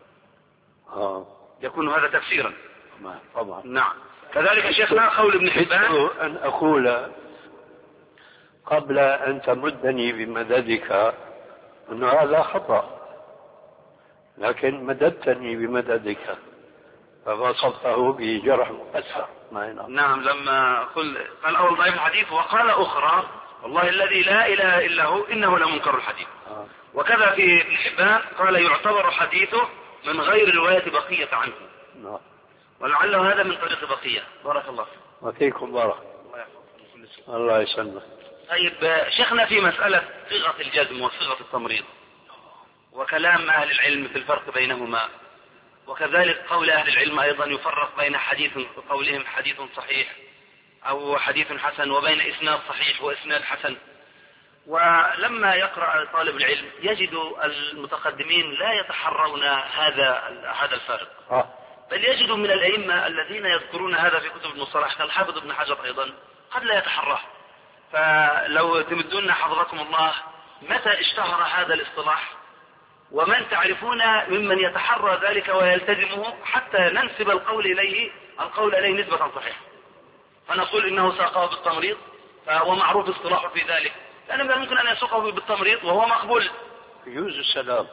يكون هذا تفسيرا طبعا. نعم. كذلك شيخنا قول ابن حبان أن أقول قبل أن تمدني بمددك أنه هذا خطأ، لكن مددتني بمددك فوصفته بجرح مؤثر. نعم، لما قال أول ضعيف الحديث وقال أخرى والله الذي لا إله إلا هو إنه لمنكر الحديث. وكذا في ابن حبان قال يعتبر حديثه من غير رواية بقية عنه. ولعله هذا من طريق بقية. بارك الله فيك. وفيكم بارك الله يسلمك. طيب شيخنا، في مسألة صيغة الجزم وصيغة التمريض وكلام أهل العلم في الفرق بينهما، وكذلك قول أهل العلم أيضا يفرق بين حديث قولهم حديث صحيح أو حديث حسن وبين إسناد صحيح وإسناد حسن. ولما يقرأ طالب العلم يجد المتقدمين لا يتحرون هذا الفارق، بل يجد من الأئمة الذين يذكرون هذا في كتب المصطلح كالحافظ ابن حجر أيضا قد لا يتحراه. فلو تمدون حفظكم الله متى اشتهر هذا الاصطلاح ومن تعرفون ممن يتحرى ذلك ويلتزمه حتى ننسب القول إليه نسبة صحيحة، فنقول إنه ساقه بالتمريض فهو معروف اصطلاحه في ذلك، لأنه من الممكن أن يسوقه بالتمريض وهو مقبول. يجوز السلام.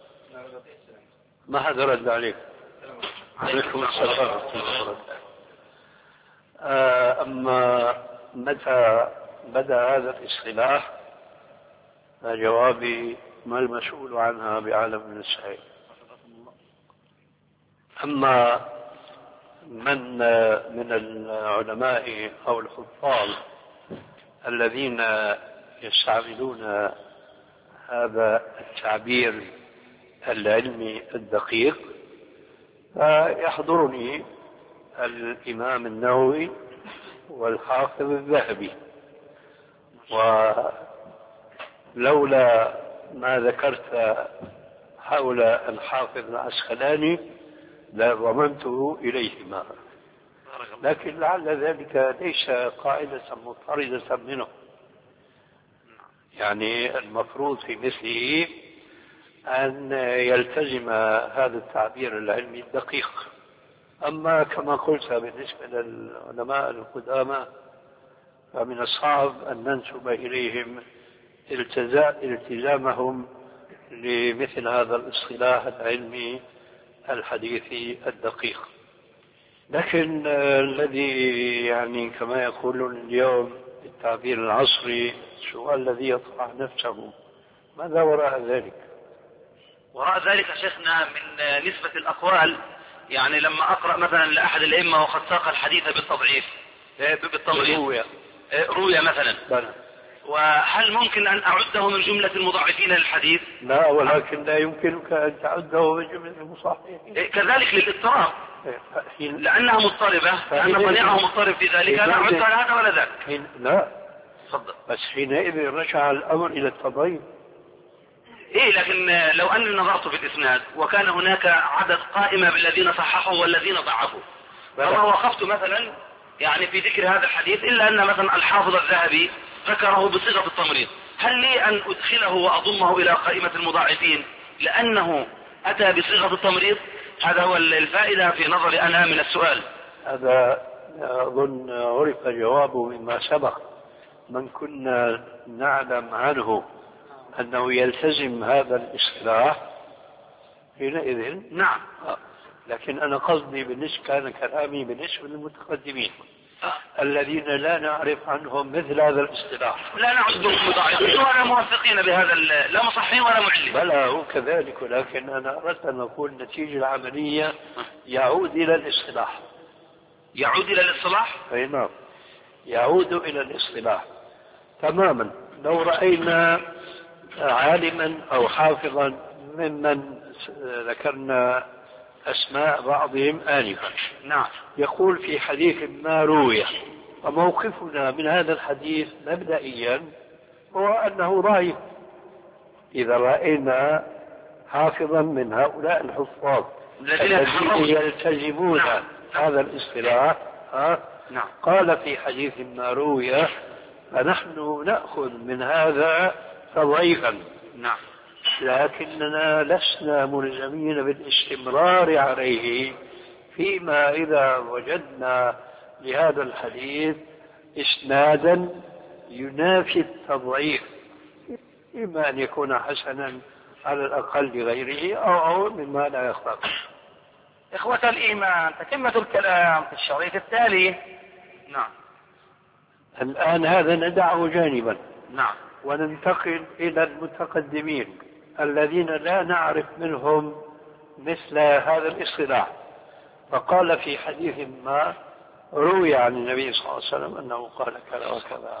ما حدا رد عليك. عليكم السلام. أما متى بدأ هذا الاصطلاح فجوابي ما المسؤول عنها بعالم من السعي. أما من العلماء أو الحفاظ الذين يستعملون هذا التعبير العلمي الدقيق فيحضرني الإمام النووي والحافظ الذهبي، ولولا ما ذكرت حول الحافظ العسقلاني لضمنته إليهما، لكن لعل ذلك ليس قاعدة مضطردة منه، يعني المفروض في مثله أن يلتزم هذا التعبير العلمي الدقيق. أما كما قلت بالنسبة للعلماء القدامى فمن الصعب أن ننسب إليهم التزامهم لمثل هذا الاصطلاح العلمي الحديثي الدقيق. لكن الذي يعني كما يقولون اليوم بالتعبير العصري السؤال الذي يطرح نفسه ماذا وراء ذلك؟ وراء ذلك شيخنا من نسبة الأقوال، يعني لما أقرأ مثلا لأحد الأئمة وقد ساق الحديث بالتضعيف بالتمريض روية مثلا وهل ممكن أن أعده من جملة المضاعفين للحديث؟ لا، ولكن لا يمكنك أن تعده من جملة المصححين. كذلك للاضطراب لأنها مضطربة، لأن صنيعه مضطرب في ذلك لا أعد هذا ولا ذاك. لا تفضل. بس حينئذ رجع الأمر إلى التضعيف. لكن لو أني نظرت في الإسناد وكان هناك عدد قائمة بالذين صححوا والذين ضعفوا فما وقفت مثلا يعني في ذكر هذا الحديث إلا أن مثلا الحافظ الذهبي ذكره بصيغة التمريض، هل لي أن أدخله وأضمه إلى قائمة المضاعفين لأنه أتى بصيغة التمريض؟ هذا هو الفائدة في نظري أنا من السؤال. هذا أظن عرف جوابه مما سبق. من كنا نعلم عنه أنه يلتزم هذا الاصطلاح حينئذ نعم. لكن أنا قصدي كان كلامي بالنسبة للمتقدمين الذين لا نعرف عنهم مثل هذا الاصطلاح، لا نعدهم مضاعفين ولا موثقين بهذا، لا مصححين ولا معلمين. بلى هو كذلك، ولكن أنا أردت أن أقول النتيجة العملية يعود إلى الاصطلاح. يعود إلى الاصطلاح؟ أي نعم، يعود إلى الاصطلاح تماما. لو رأينا عالما أو حافظا ممن ذكرنا أسماء بعضهم آنفا نعم يقول في حديث ما روي، وموقفنا من هذا الحديث مبدئيا هو أنه ضعيف. إذا رأينا حافظا من هؤلاء الحفاظ الذين يلتزمون هذا الاصطلاح قال في حديث ما روي فنحن نأخذ من هذا تضعيفا، لكننا لسنا ملزمين بالاستمرار عليه فيما إذا وجدنا لهذا الحديث إسنادا ينافي التضعيف. إما أن يكون حسنا على الأقل لغيره أو مما لا يخطأ. إخوة الإيمان، تتمة الكلام في الشريط التالي. نعم. الآن هذا ندعه جانبا. نعم. وننتقل إلى المتقدمين الذين لا نعرف منهم مثل هذا الاصطلاح. فقال في حديث ما روي عن النبي صلى الله عليه وسلم أنه قال كذا وكذا.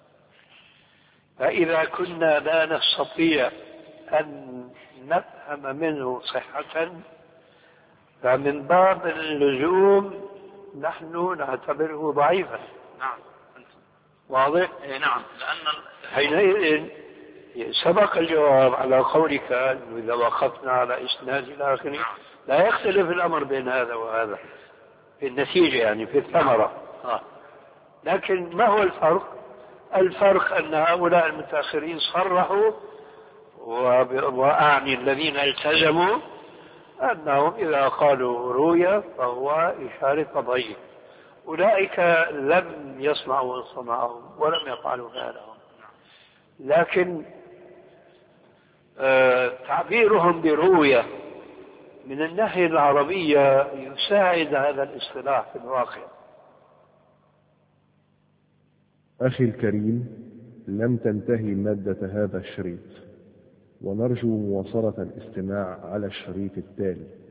فإذا كنا لا نستطيع أن نفهم منه صحة فمن باب اللزوم نحن نعتبره ضعيفا. نعم. واضح؟ نعم. لأن حينئذ سبق الجواب على قولك إذا وقفنا على إسناد الآخر لا يختلف الأمر بين هذا وهذا في النتيجة، يعني في الثمرة. لكن ما هو الفرق؟ الفرق أن هؤلاء المتأخرين صرحوا، وأعني الذين التزموا، أنهم إذا قالوا روية فهو إشارة ضيق. أولئك لم يصنعوا صنعهم ولم يفعلوا فعلهم، لكن تعبيرهم بروية من الناحية العربية يساعد هذا الاصطلاح في الواقع. أخي الكريم، لم تنتهي مادة هذا الشريط، ونرجو مواصلة الاستماع على الشريط التالي.